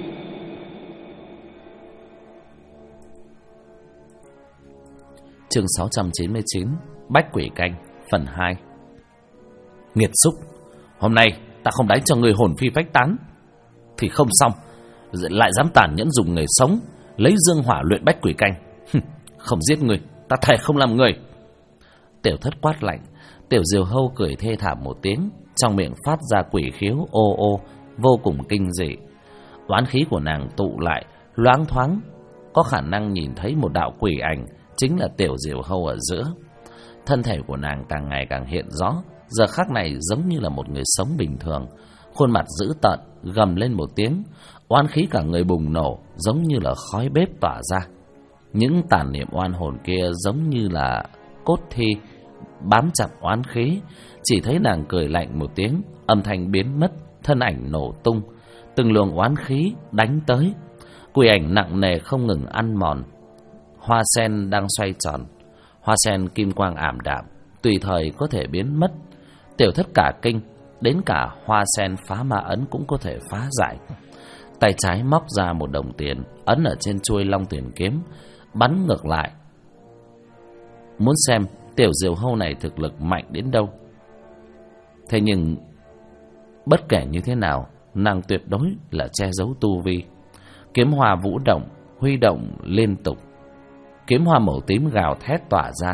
Chương 699 Bách Quỷ Canh phần 2. Nghiệt xúc, hôm nay ta không đánh cho người hồn phi phách tán thì không xong, lại dám tàn nhẫn dùng người sống lấy dương hỏa luyện Bách Quỷ Canh. Không giết người, ta thề không làm người. Tiểu Thất quát lạnh. Tiểu Diều Hâu cười thê thảm một tiếng, trong miệng phát ra quỷ khiếu ô ô, vô cùng kinh dị. Oán khí của nàng tụ lại, loáng thoáng có khả năng nhìn thấy một đạo quỷ ảnh, chính là Tiểu Diều Hâu ở giữa. Thân thể của nàng càng ngày càng hiện rõ, giờ khắc này giống như là một người sống bình thường. khuôn mặt dữ tợn, gầm lên một tiếng, oán khí cả người bùng nổ, giống như là khói bếp tỏa ra. Những tàn niệm oan hồn kia giống như là cốt thi bám chặt oán khí. Chỉ thấy nàng cười lạnh một tiếng, âm thanh biến mất, thân ảnh nổ tung, từng luồng oán khí đánh tới. Quỷ ảnh nặng nề không ngừng ăn mòn hoa sen đang xoay tròn. Hoa sen kim quang ảm đạm, tùy thời có thể biến mất. Tiểu Thất cả kinh, đến cả hoa sen phá ma ấn cũng có thể phá giải. Tay trái móc ra một đồng tiền, ấn ở trên chuôi long tuyển kiếm, bắn ngược lại, muốn xem tiểu diều hâu này thực lực mạnh đến đâu. Thế nhưng bất kể như thế nào, nàng tuyệt đối là che giấu tu vi. Kiếm hoa vũ động, huy động liên tục. Kiếm hoa màu tím gào thét tỏa ra.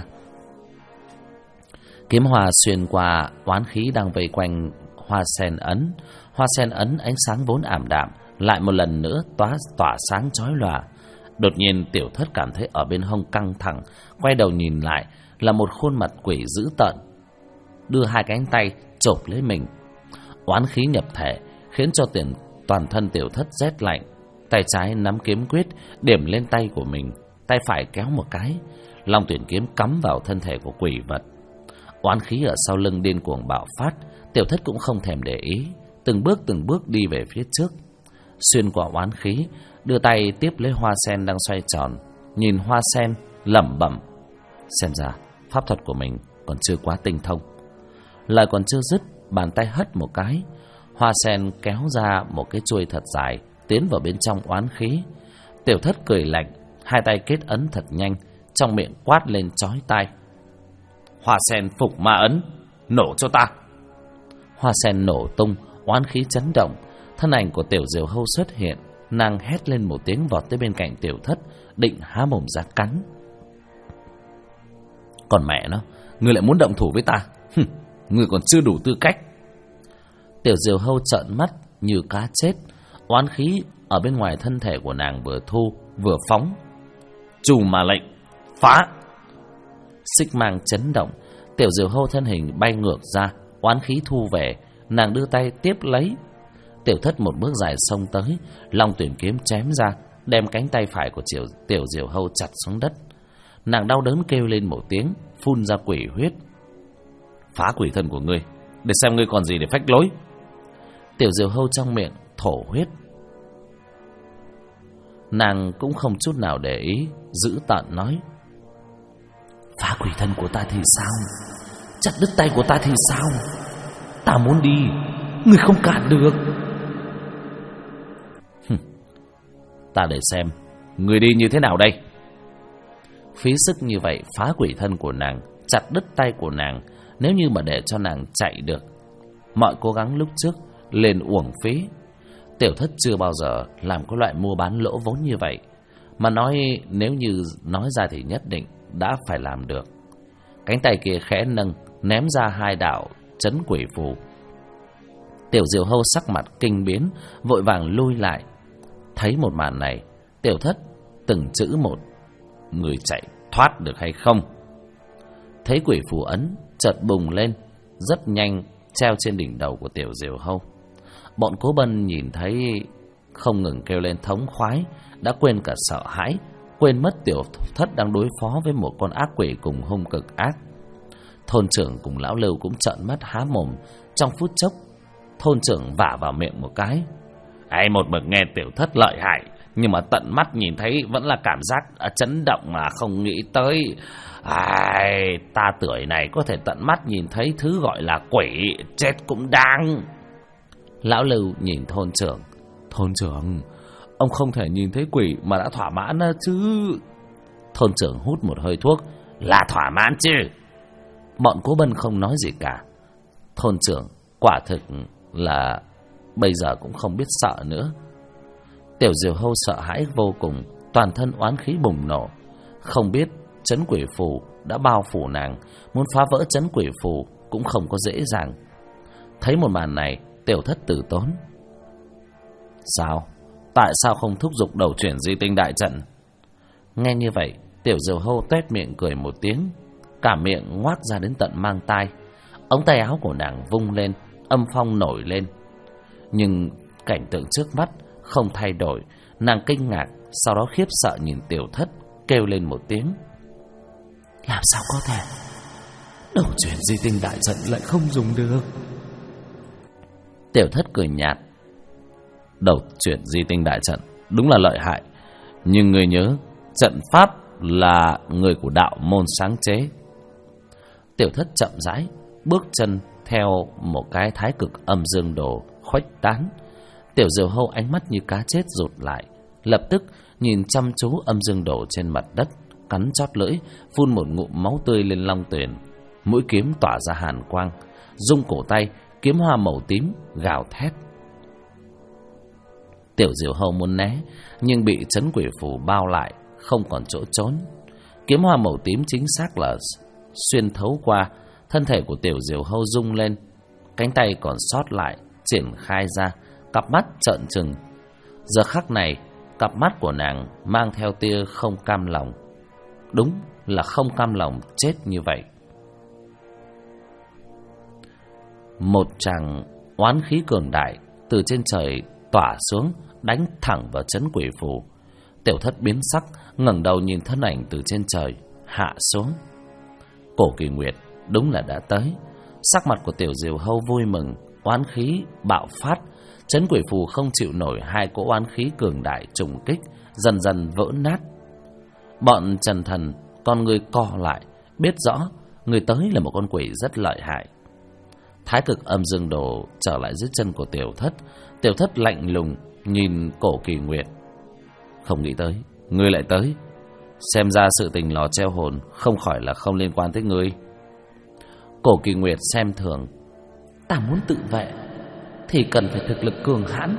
Kiếm hoa xuyên qua oán khí đang vây quanh hoa sen ấn. Hoa sen ấn ánh sáng vốn ảm đạm lại một lần nữa tỏa sáng chói lòa. Đột nhiên Tiểu Thất cảm thấy ở bên hông căng thẳng, quay đầu nhìn lại là một khuôn mặt quỷ dữ tợn, đưa hai cánh tay chộp lấy mình. Oán khí nhập thể khiến cho toàn thân Tiểu Thất rét lạnh. Tay trái nắm kiếm quyết điểm lên tay của mình, tay phải kéo một cái, long tuyển kiếm cắm vào thân thể của quỷ vật. Oán khí ở sau lưng điên cuồng bạo phát. Tiểu Thất cũng không thèm để ý, từng bước đi về phía trước. Xuyên qua oán khí, đưa tay tiếp lấy hoa sen đang xoay tròn, nhìn hoa sen lẩm bẩm, xem ra pháp thuật của mình còn chưa quá tinh thông. Lời còn chưa dứt, bàn tay hất một cái, hoa sen kéo ra một cái chuôi thật dài, tiến vào bên trong oán khí. Tiểu Thất cười lạnh, hai tay kết ấn thật nhanh, trong miệng quát lên chói tai, hoa sen phục ma ấn, nổ cho ta. Hoa sen nổ tung, oán khí chấn động, thân ảnh của tiểu diều hâu xuất hiện. Nàng hét lên một tiếng, vọt tới bên cạnh Tiểu Thất, định há mồm ra cắn. Còn mẹ nó, ngươi lại muốn động thủ với ta? Ngươi còn chưa đủ tư cách. Tiểu diều hâu trợn mắt như cá chết. Oán khí ở bên ngoài thân thể của nàng vừa thu vừa phóng. Trù mà lệnh, phá! Xích mang chấn động, tiểu diều hâu thân hình bay ngược ra, oán khí thu về. Nàng đưa tay tiếp lấy. Tiểu Thất một bước dài xông tới, long tuyển kiếm chém ra, đem cánh tay phải của tiểu diều hâu chặt xuống đất. Nàng đau đớn kêu lên một tiếng, phun ra quỷ huyết. Phá quỷ thân của ngươi, để xem ngươi còn gì để phách lối. Tiểu diều hâu trong miệng thổ huyết. Nàng cũng không chút nào để ý, dữ tợn nói, phá quỷ thân của ta thì sao? Chặt đứt tay của ta thì sao? Ta muốn đi, ngươi không cản được. Ta để xem ngươi đi như thế nào đây. Phí sức như vậy phá quỷ thân của nàng, chặt đứt tay của nàng. Nếu như mà để cho nàng chạy được, mọi cố gắng lúc trước lên uổng phí. Tiểu Thất chưa bao giờ làm cái loại mua bán lỗ vốn như vậy, mà nếu như nói ra thì nhất định đã phải làm được. Cánh tay kia khẽ nâng, ném ra hai đạo trấn quỷ phù. Tiểu diều hâu sắc mặt kinh biến, vội vàng lui lại. Thấy một màn này, Tiểu Thất từng chữ một, người chạy thoát được hay không? Thấy quỷ phù ấn chợt bùng lên, rất nhanh treo trên đỉnh đầu của tiểu diều hâu. Bọn Cố Bân nhìn thấy không ngừng kêu lên thống khoái, đã quên cả sợ hãi, quên mất Tiểu Thất đang đối phó với một con ác quỷ cùng hung cực ác. Thôn trưởng cùng lão Lưu cũng trợn mắt há mồm. Trong phút chốc, thôn trưởng vả vào miệng một cái. Ai một mực nghe Tiểu Thất lợi hại, nhưng mà tận mắt nhìn thấy vẫn là cảm giác chấn động mà không nghĩ tới. Ta tuổi này có thể tận mắt nhìn thấy thứ gọi là quỷ, chết cũng đáng. Lão Lưu nhìn thôn trưởng. Thôn trưởng, ông không thể nhìn thấy quỷ mà đã thỏa mãn chứ? Thôn trưởng hút một hơi thuốc. Là thỏa mãn chứ. Bọn Cố Bân không nói gì cả. Thôn trưởng quả thực là bây giờ cũng không biết sợ nữa. Tiểu diều hâu sợ hãi vô cùng, toàn thân oán khí bùng nổ. Không biết trấn quỷ phù đã bao phủ nàng, muốn phá vỡ trấn quỷ phù cũng không có dễ dàng. Thấy một màn này, Tiểu Thất từ tốn. Sao? Tại sao không thúc giục đầu chuyển di tinh đại trận? Nghe như vậy, tiểu diều hâu tuét miệng cười một tiếng, cả miệng ngoác ra đến tận mang tai. Ống tay áo của nàng vung lên, âm phong nổi lên. Nhưng cảnh tượng trước mắt không thay đổi. Nàng kinh ngạc, sau đó khiếp sợ nhìn Tiểu Thất, kêu lên một tiếng. Làm sao có thể? Đầu chuyển di tinh đại trận lại không dùng được. Tiểu Thất cười nhạt. Đầu chuyển di tinh đại trận đúng là lợi hại, nhưng người nhớ trận pháp là người của đạo môn sáng chế. Tiểu Thất chậm rãi bước chân theo một cái thái cực âm dương đồ khuếch tán. Tiểu Diều Hâu ánh mắt như cá chết rụt lại, lập tức nhìn chăm chú âm dương đồ trên mặt đất, cắn chót lưỡi, phun một ngụm máu tươi lên long tuyển. Mũi kiếm tỏa ra hàn quang, rung cổ tay, kiếm hoa màu tím gào thét. Tiểu Diều Hâu muốn né, nhưng bị trấn quỷ phù bao lại, không còn chỗ trốn. Kiếm hoa màu tím chính xác là xuyên thấu qua thân thể của Tiểu Diều Hâu, rung lên, cánh tay còn sót lại triển khai ra, cặp mắt trợn trừng. Giờ khắc này, cặp mắt của nàng mang theo tia không cam lòng. Đúng là không cam lòng chết như vậy. Một tràng oán khí cường đại từ trên trời tỏa xuống, đánh thẳng vào trấn quỷ phù. Tiểu Thất biến sắc, ngẩng đầu nhìn thân ảnh từ trên trời hạ xuống. Cổ Kỳ Nguyệt đúng là đã tới. Sắc mặt của Tiểu Diều Hâu vui mừng, oán khí bạo phát. Trấn quỷ phù không chịu nổi hai cỗ oán khí cường đại trùng kích, dần dần vỡ nát. Bọn Trần Thần con người co lại, biết rõ người tới là một con quỷ rất lợi hại. Thái cực âm dương đồ trở lại dưới chân của Tiểu Thất. Tiểu Thất lạnh lùng nhìn Cổ Kỳ Nguyệt. Không nghĩ tới ngươi lại tới. Xem ra sự tình lò treo hồn không khỏi là không liên quan tới ngươi. Cổ Kỳ Nguyệt xem thường. Ta muốn tự vệ thì cần phải thực lực cường hãn.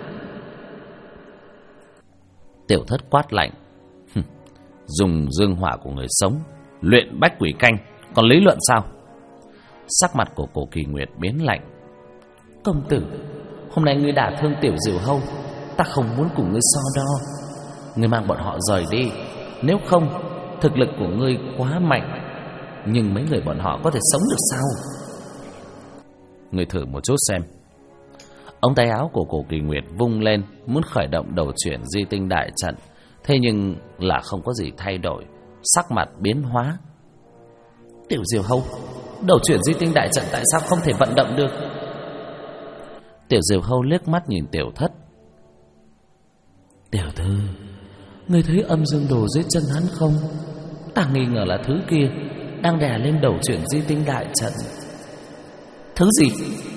Tiểu Thất quát lạnh. Dùng dương hỏa của người sống luyện bách quỷ canh, còn lý luận sao? Sắc mặt của Cổ Kỳ Nguyệt biến lạnh. Công tử, hôm nay ngươi đả thương Tiểu Diều Hâu, ta không muốn cùng ngươi so đo. Ngươi mang bọn họ rời đi, nếu không thực lực của ngươi quá mạnh, nhưng mấy người bọn họ có thể sống được sao? Ngươi thử một chút xem. Ống tay áo của Cổ Kỳ Nguyệt vung lên, muốn khởi động đầu chuyển di tinh đại trận, thế nhưng là không có gì thay đổi. Sắc mặt biến hóa. Tiểu Diều Hâu, đầu chuyển di tinh đại trận tại sao không thể vận động được? Tiểu Diều Hâu liếc mắt nhìn Tiểu Thất. Tiểu thư, ngươi thấy âm dương đồ dưới chân hắn không? Ta nghi ngờ là thứ kia đang đè lên đầu chuyển di tinh đại trận. Thứ gì?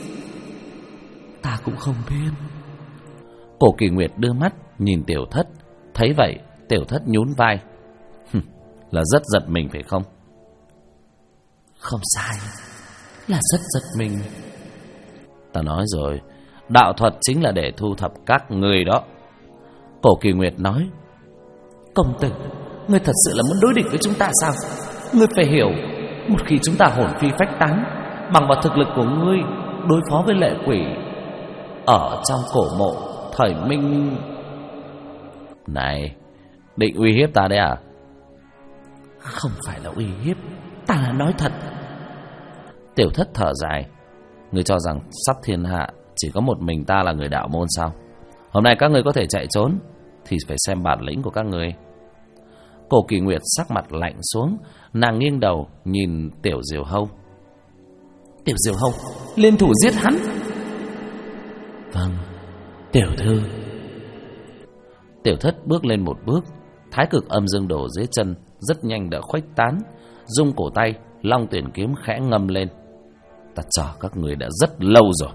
Ta cũng không biết. Cổ Kỳ Nguyệt đưa mắt nhìn Tiểu Thất. Thấy vậy, Tiểu Thất nhún vai. Là rất giật mình phải không? Không sai, là rất giật mình. Ta nói rồi, đạo thuật chính là để thu thập các người đó. Cổ Kỳ Nguyệt nói. Công tử, ngươi thật sự là muốn đối địch với chúng ta sao? Ngươi phải hiểu, một khi chúng ta hồn phi phách tán, bằng vào thực lực của ngươi đối phó với lệ quỷ ở trong cổ mộ thời Minh. Này, định uy hiếp ta đấy à? Không phải là uy hiếp, ta là nói thật. Tiểu Thất thở dài. Ngươi cho rằng sắp thiên hạ chỉ có một mình ta là người đạo môn sao? Hôm nay các ngươi có thể chạy trốn thì phải xem bản lĩnh của các ngươi. Cổ Kỳ Nguyệt sắc mặt lạnh xuống, nàng nghiêng đầu nhìn Tiểu Diều Hâu. Tiểu Diều Hâu, liên thủ giết hắn. Vâng, tiểu thư. Tiểu Thất bước lên một bước. Thái cực âm dương đồ dưới chân rất nhanh đã khuếch tán. Rung cổ tay, long tuyển kiếm khẽ ngâm lên. Ta chờ các người đã rất lâu rồi.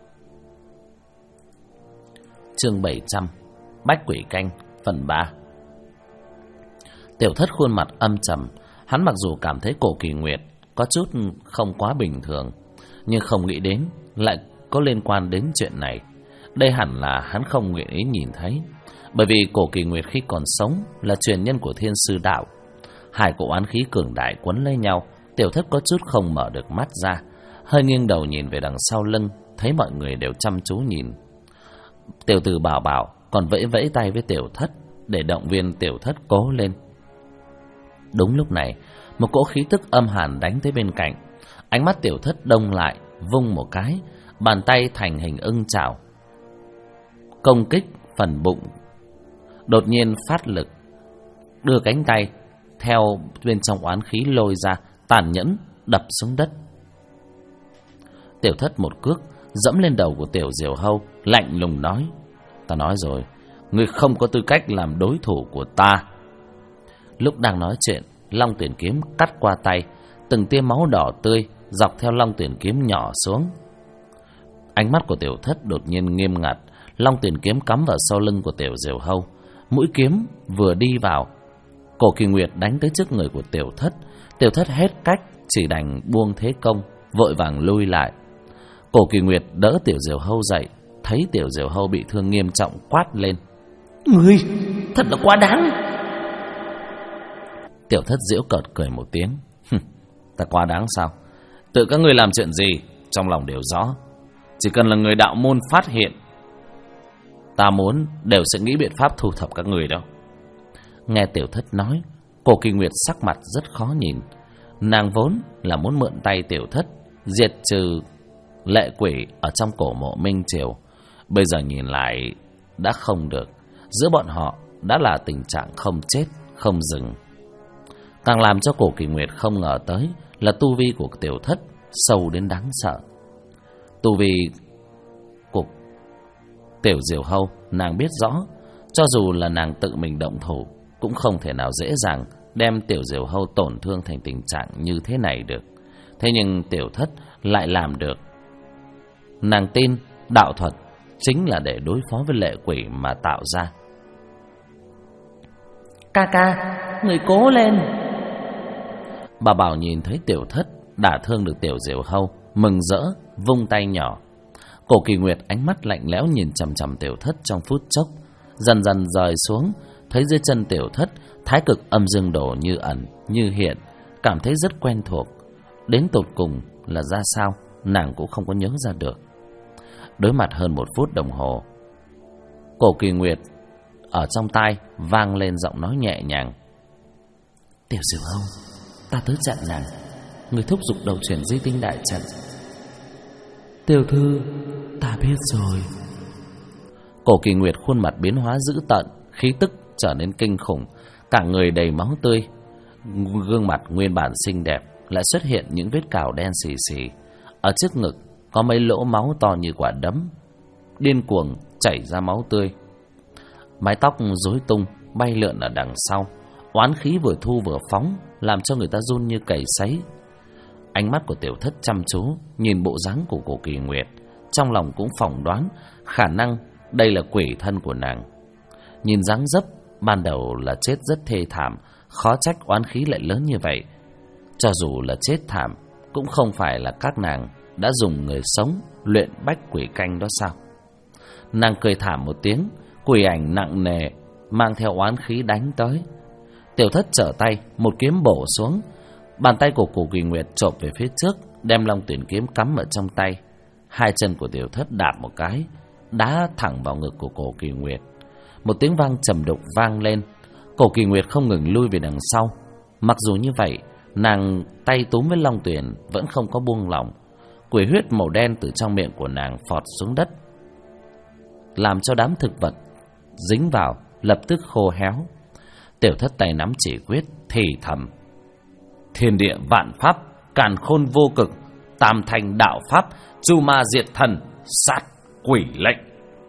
Chương 700 Bách Quỷ Canh phần 3. Tiểu Thất khuôn mặt âm trầm. Hắn mặc dù cảm thấy Cổ Kỳ Nguyệt có chút không quá bình thường, nhưng không nghĩ đến lại có liên quan đến chuyện này. Đây hẳn là hắn không nguyện ý nhìn thấy, bởi vì Cổ Kỳ Nguyệt khi còn sống là truyền nhân của Thiên Sư Đạo. Hai cỗ oán khí cường đại quấn lấy nhau. Tiểu Thất có chút không mở được mắt ra, hơi nghiêng đầu nhìn về đằng sau lưng, thấy mọi người đều chăm chú nhìn. Tiểu tử Bảo Bảo còn vẫy vẫy tay với Tiểu Thất để động viên Tiểu Thất cố lên. Đúng lúc này, một cỗ khí tức âm hàn đánh tới bên cạnh. Ánh mắt Tiểu Thất đông lại, vung một cái, bàn tay thành hình ưng chảo. công kích phần bụng, đột nhiên phát lực, đưa cánh tay theo bên trong oán khí lôi ra, tàn nhẫn đập xuống đất. Tiểu Thất một cước dẫm lên đầu của Tiểu Diều Hâu, lạnh lùng nói: "Ta nói rồi, ngươi không có tư cách làm đối thủ của ta." Lúc đang nói chuyện, long tuyển kiếm cắt qua tay, từng tia máu đỏ tươi dọc theo long tuyển kiếm nhỏ xuống. Ánh mắt của Tiểu Thất đột nhiên nghiêm ngặt, long tuyển kiếm cắm vào sau lưng của Tiểu Diều Hâu. Mũi kiếm vừa đi vào, Cổ Kỳ Nguyệt đánh tới trước người của Tiểu Thất. Tiểu Thất hết cách, chỉ đành buông thế công, vội vàng lui lại. Cổ Kỳ Nguyệt đỡ Tiểu Diều Hâu dậy, thấy Tiểu Diều Hâu bị thương nghiêm trọng, quát lên: "Ngươi thật là quá đáng!" Tiểu Thất giễu cợt cười một tiếng: "Ta quá đáng sao? Tự các ngươi làm chuyện gì trong lòng đều rõ. Chỉ cần là người đạo môn phát hiện, ta muốn đều sẽ nghĩ biện pháp thu thập các người đâu." Nghe Tiểu Thất nói, Cổ Kỳ Nguyệt sắc mặt rất khó nhìn. Nàng vốn là muốn mượn tay Tiểu Thất diệt trừ lệ quỷ ở trong cổ mộ Minh Triều, bây giờ nhìn lại đã không được. Giữa bọn họ đã là tình trạng không chết không dừng. Càng làm cho Cổ Kỳ Nguyệt không ngờ tới là tu vi của Tiểu Thất sâu đến đáng sợ. Tu vi của Tiểu Diều Hâu nàng biết rõ, cho dù là nàng tự mình động thủ cũng không thể nào dễ dàng đem Tiểu Diều Hâu tổn thương thành tình trạng như thế này được. Thế nhưng Tiểu Thất lại làm được. Nàng tin đạo thuật chính là để đối phó với lệ quỷ mà tạo ra. "Ca ca, người cố lên!" Bà Bảo nhìn thấy Tiểu Thất đả thương được Tiểu Diều Hâu, mừng rỡ vung tay nhỏ. Cổ Kỳ Nguyệt ánh mắt lạnh lẽo nhìn chằm chằm Tiểu Thất trong phút chốc, dần dần rời xuống, thấy dưới chân Tiểu Thất thái cực âm dương đồ như ẩn như hiện, cảm thấy rất quen thuộc. Đến tột cùng là ra sao nàng cũng không có nhớ ra được. Đối mặt hơn 1 phút đồng hồ, Cổ Kỳ Nguyệt ở trong tai vang lên giọng nói nhẹ nhàng: "Tiểu Diều Hâu, ta tới chặn nàng, người thúc giục đầu chuyển di tinh đại trận." "Tiểu thư, ta biết rồi." Cổ Kỳ Nguyệt khuôn mặt biến hóa dữ tợn, khí tức trở nên kinh khủng, cả người đầy máu tươi. Gương mặt nguyên bản xinh đẹp lại xuất hiện những vết cào đen xì xì. Ở trước ngực có mấy lỗ máu to như quả đấm, điên cuồng chảy ra máu tươi. Mái tóc rối tung bay lượn ở đằng sau, oán khí vừa thu vừa phóng, làm cho người ta run như cầy sấy. Ánh mắt của Tiểu Thất chăm chú nhìn bộ dáng của Cổ Kỳ Nguyệt, trong lòng cũng phỏng đoán khả năng đây là quỷ thân của nàng. Nhìn dáng dấp ban đầu là chết rất thê thảm, khó trách oán khí lại lớn như vậy. Cho dù là chết thảm, cũng không phải là các nàng đã dùng người sống luyện bách quỷ canh đó sao? Nàng cười thảm một tiếng, quỷ ảnh nặng nề mang theo oán khí đánh tới. Tiểu Thất trở tay, một kiếm bổ xuống. Bàn tay của Cổ Kỳ Nguyệt chộp về phía trước, đem long tuyển kiếm cắm ở trong tay. Hai chân của Tiểu Thất đạp một cái, đá thẳng vào ngực của Cổ Kỳ Nguyệt. Một tiếng vang trầm đục vang lên. Cổ Kỳ Nguyệt không ngừng lui về đằng sau. Mặc dù như vậy, nàng tay túm với long tuyển vẫn không có buông lỏng. Quỷ huyết màu đen từ trong miệng của nàng phọt xuống đất, làm cho đám thực vật dính vào lập tức khô héo. Tiểu Thất tay nắm chỉ quyết thì thầm: "Thiên địa vạn pháp, càn khôn vô cực, tam thành đạo pháp, chu ma diệt thần, sát quỷ lệnh."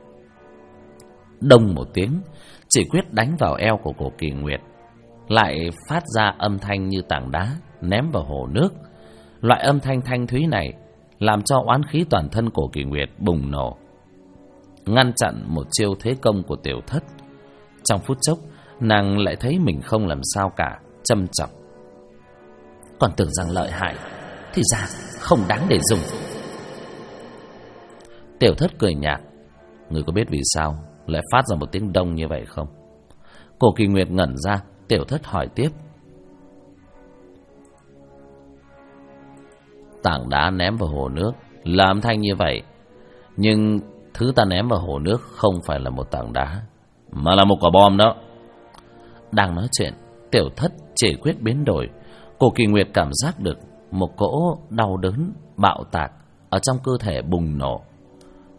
Đông một tiếng, chỉ quyết đánh vào eo của Cổ Kỳ Nguyệt, lại phát ra âm thanh như tảng đá ném vào hồ nước. Loại âm thanh thanh thúy này làm cho oán khí toàn thân Cổ Kỳ Nguyệt bùng nổ, ngăn chặn một chiêu thế công của Tiểu Thất. Trong phút chốc, nàng lại thấy mình không làm sao cả, châm chọc: "Còn tưởng rằng lợi hại, thì ra không đáng để dùng." Tiểu Thất cười nhạt: "Người có biết vì sao lại phát ra một tiếng đông như vậy không?" Cổ Kỳ Nguyệt ngẩn ra. Tiểu Thất hỏi tiếp: "Tảng đá ném vào hồ nước làm âm thanh như vậy, nhưng thứ ta ném vào hồ nước không phải là một tảng đá, mà là một quả bom đó." Đang nói chuyện, Tiểu Thất chỉ quyết biến đổi. Cổ Kỳ Nguyệt cảm giác được một cỗ đau đớn bạo tạc ở trong cơ thể bùng nổ,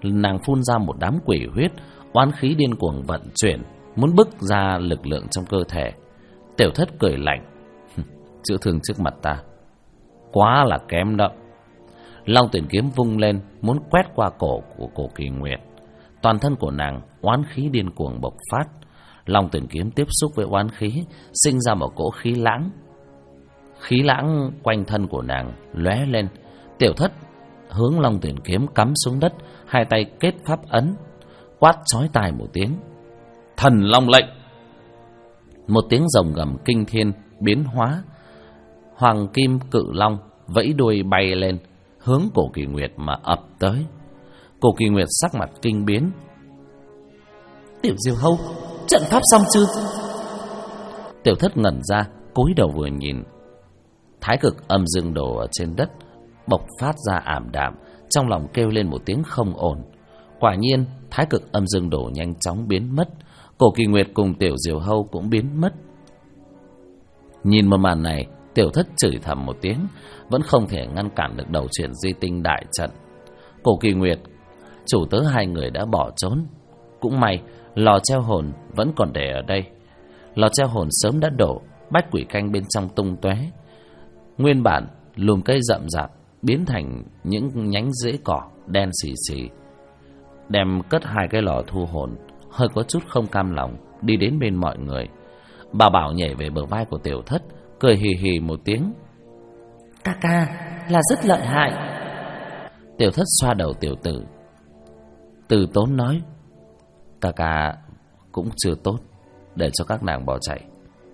nàng phun ra một đám quỷ huyết, oán khí điên cuồng vận chuyển, muốn bức ra lực lượng trong cơ thể. Tiểu Thất cười lạnh: chữa thương trước mặt ta quá là kém đó. Long Tuyển kiếm vung lên, muốn quét qua cổ của Cổ Kỳ Nguyệt. Toàn thân của nàng oán khí điên cuồng bộc phát. Long Tuyển kiếm tiếp xúc với oán khí, sinh ra một cỗ khí lãng. Khí lãng quanh thân của nàng lóe lên. Tiểu Thất hướng Long Tuyển kiếm cắm xuống đất, hai tay kết pháp ấn, quát chói tai một tiếng: Thần Long lệnh! Một tiếng rồng gầm kinh thiên biến hóa. Hoàng kim cự long vẫy đuôi bay lên, hướng Cổ Kỳ Nguyệt mà ập tới. Cổ Kỳ Nguyệt sắc mặt kinh biến: Tiểu Diều Hâu, trận pháp xong chưa? Tiểu Thất ngẩn ra, cúi đầu vừa nhìn, thái cực âm dương đồ ở trên đất bộc phát ra ảm đạm, trong lòng kêu lên một tiếng không ổn. Quả nhiên, thái cực âm dương đồ nhanh chóng biến mất. Cổ Kỳ Nguyệt cùng Tiểu Diều Hâu cũng biến mất. Nhìn một màn này, Tiểu Thất chửi thầm một tiếng, vẫn không thể ngăn cản được đầu chuyển di tinh đại trận. Cổ Kỳ Nguyệt, chủ tớ hai người đã bỏ trốn. Cũng may, lò treo hồn vẫn còn để ở đây. Lò treo hồn sớm đã đổ, bách quỷ canh bên trong tung tóe. Nguyên bản, lùm cây rậm rạp biến thành những nhánh rễ cỏ đen xì xì. Đem cất hai cái lò thu hồn, hơi có chút không cam lòng, đi đến bên mọi người. Bà Bảo nhảy về bờ vai của Tiểu Thất, cười hì hì một tiếng: Ca ca là rất lợi hại. Tiểu Thất xoa đầu tiểu tử, từ tốn nói: Ca ca cũng chưa tốt, để cho các nàng bỏ chạy.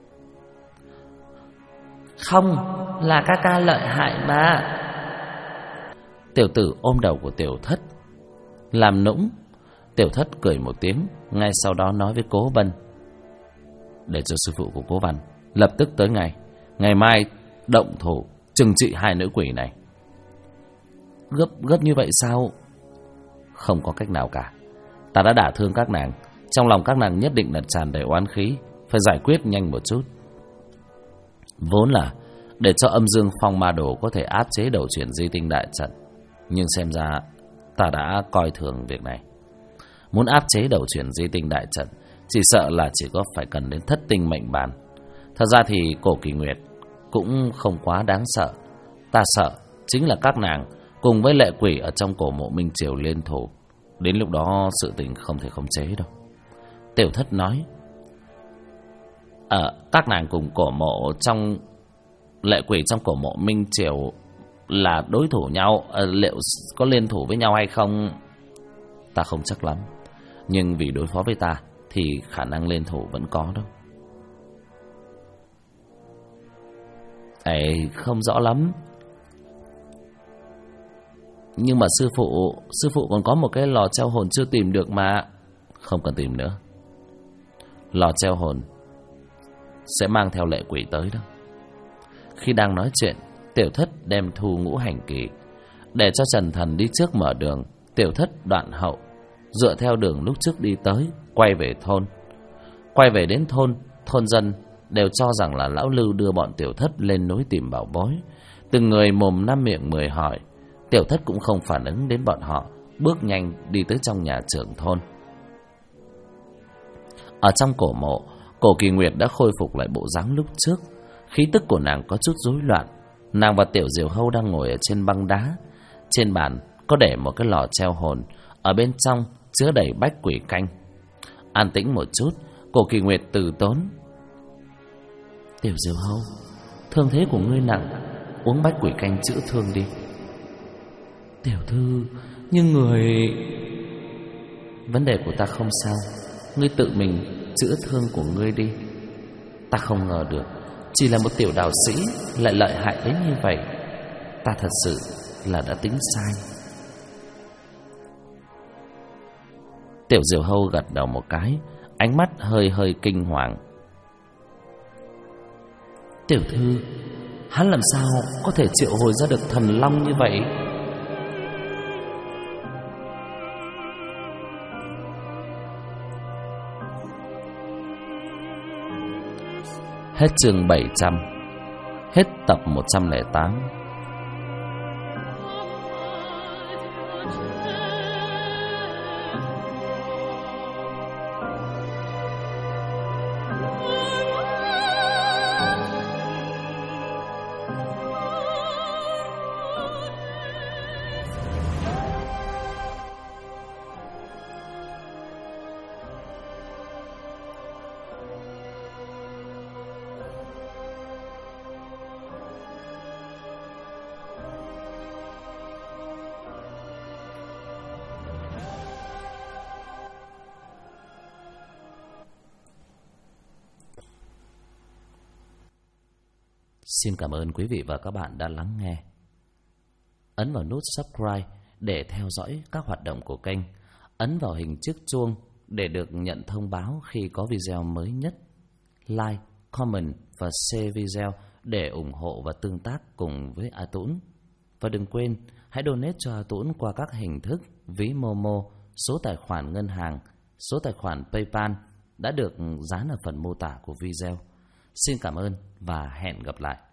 Không, là ca ca lợi hại mà. Tiểu tử ôm đầu của Tiểu Thất làm nũng. Tiểu Thất cười một tiếng, ngay sau đó nói với Cố Vân: Để cho sư phụ của Cố Văn lập tức tới ngay, ngày mai động thủ trừng trị hai nữ quỷ này. Gấp như vậy sao? Không có cách nào cả. Ta đã đả thương các nàng, trong lòng các nàng nhất định là tràn đầy oán khí, phải giải quyết nhanh một chút. Vốn là để cho âm dương phong ma đồ có thể áp chế đầu chuyển di tinh đại trận, nhưng xem ra ta đã coi thường việc này. Muốn áp chế đầu chuyển di tinh đại trận, chỉ sợ là chỉ có phải cần đến thất tinh mệnh bàn. Thật ra thì Cổ Kỳ Nguyệt cũng không quá đáng sợ. Ta sợ chính là các nàng cùng với lệ quỷ ở trong cổ mộ Minh Triều liên thủ. Đến lúc đó sự tình không thể khống chế đâu. Tiểu Thất nói: các nàng cùng cổ mộ trong lệ quỷ trong cổ mộ Minh Triều là đối thủ nhau, liệu có liên thủ với nhau hay không ta không chắc lắm, nhưng vì đối phó với ta thì khả năng liên thủ vẫn có đâu. Không rõ lắm. Nhưng mà sư phụ còn có một cái lò treo hồn chưa tìm được mà. Không cần tìm nữa. Lò treo hồn sẽ mang theo lệ quỷ tới đó. Khi đang nói chuyện, Tiểu Thất đem thu ngũ hành kỳ, để cho Trần Thần đi trước mở đường. Tiểu Thất đoạn hậu, dựa theo đường lúc trước đi tới, quay về thôn. Quay về đến thôn, thôn dân đều cho rằng là lão Lưu đưa bọn Tiểu Thất lên núi tìm bảo bối. Từng người mồm năm miệng mười hỏi. Tiểu Thất cũng không phản ứng đến bọn họ, bước nhanh đi tới trong nhà trưởng thôn. Ở trong cổ mộ, Cổ Kỳ Nguyệt đã khôi phục lại bộ dáng lúc trước. Khí tức của nàng có chút rối loạn. Nàng và Tiểu Diều Hâu đang ngồi ở trên băng đá. Trên bàn có để một cái lò treo hồn, ở bên trong chứa đầy bách quỷ canh. An tĩnh một chút, Cổ Kỳ Nguyệt từ tốn: Tiểu Diều Hâu, thương thế của ngươi nặng, uống bách quỷ canh chữa thương đi. Tiểu thư, nhưng người... Vấn đề của ta không sao, ngươi tự mình chữa thương của ngươi đi. Ta không ngờ được, chỉ là một tiểu đạo sĩ lại lợi hại đến như vậy. Ta thật sự là đã tính sai. Tiểu Diều Hâu gật đầu một cái, ánh mắt hơi kinh hoàng. Tiểu thư, hắn làm sao có thể triệu hồi ra được thần long như vậy? Hết chương 700. Hết tập 108. Xin cảm ơn quý vị và các bạn đã lắng nghe. Ấn vào nút subscribe để theo dõi các hoạt động của kênh. Ấn vào hình chiếc chuông để được nhận thông báo khi có video mới nhất. Like, comment và share video để ủng hộ và tương tác cùng với A Tũng. Và đừng quên, hãy donate cho A Tũng qua các hình thức ví Momo, số tài khoản ngân hàng, số tài khoản PayPal đã được dán ở phần mô tả của video. Xin cảm ơn và hẹn gặp lại.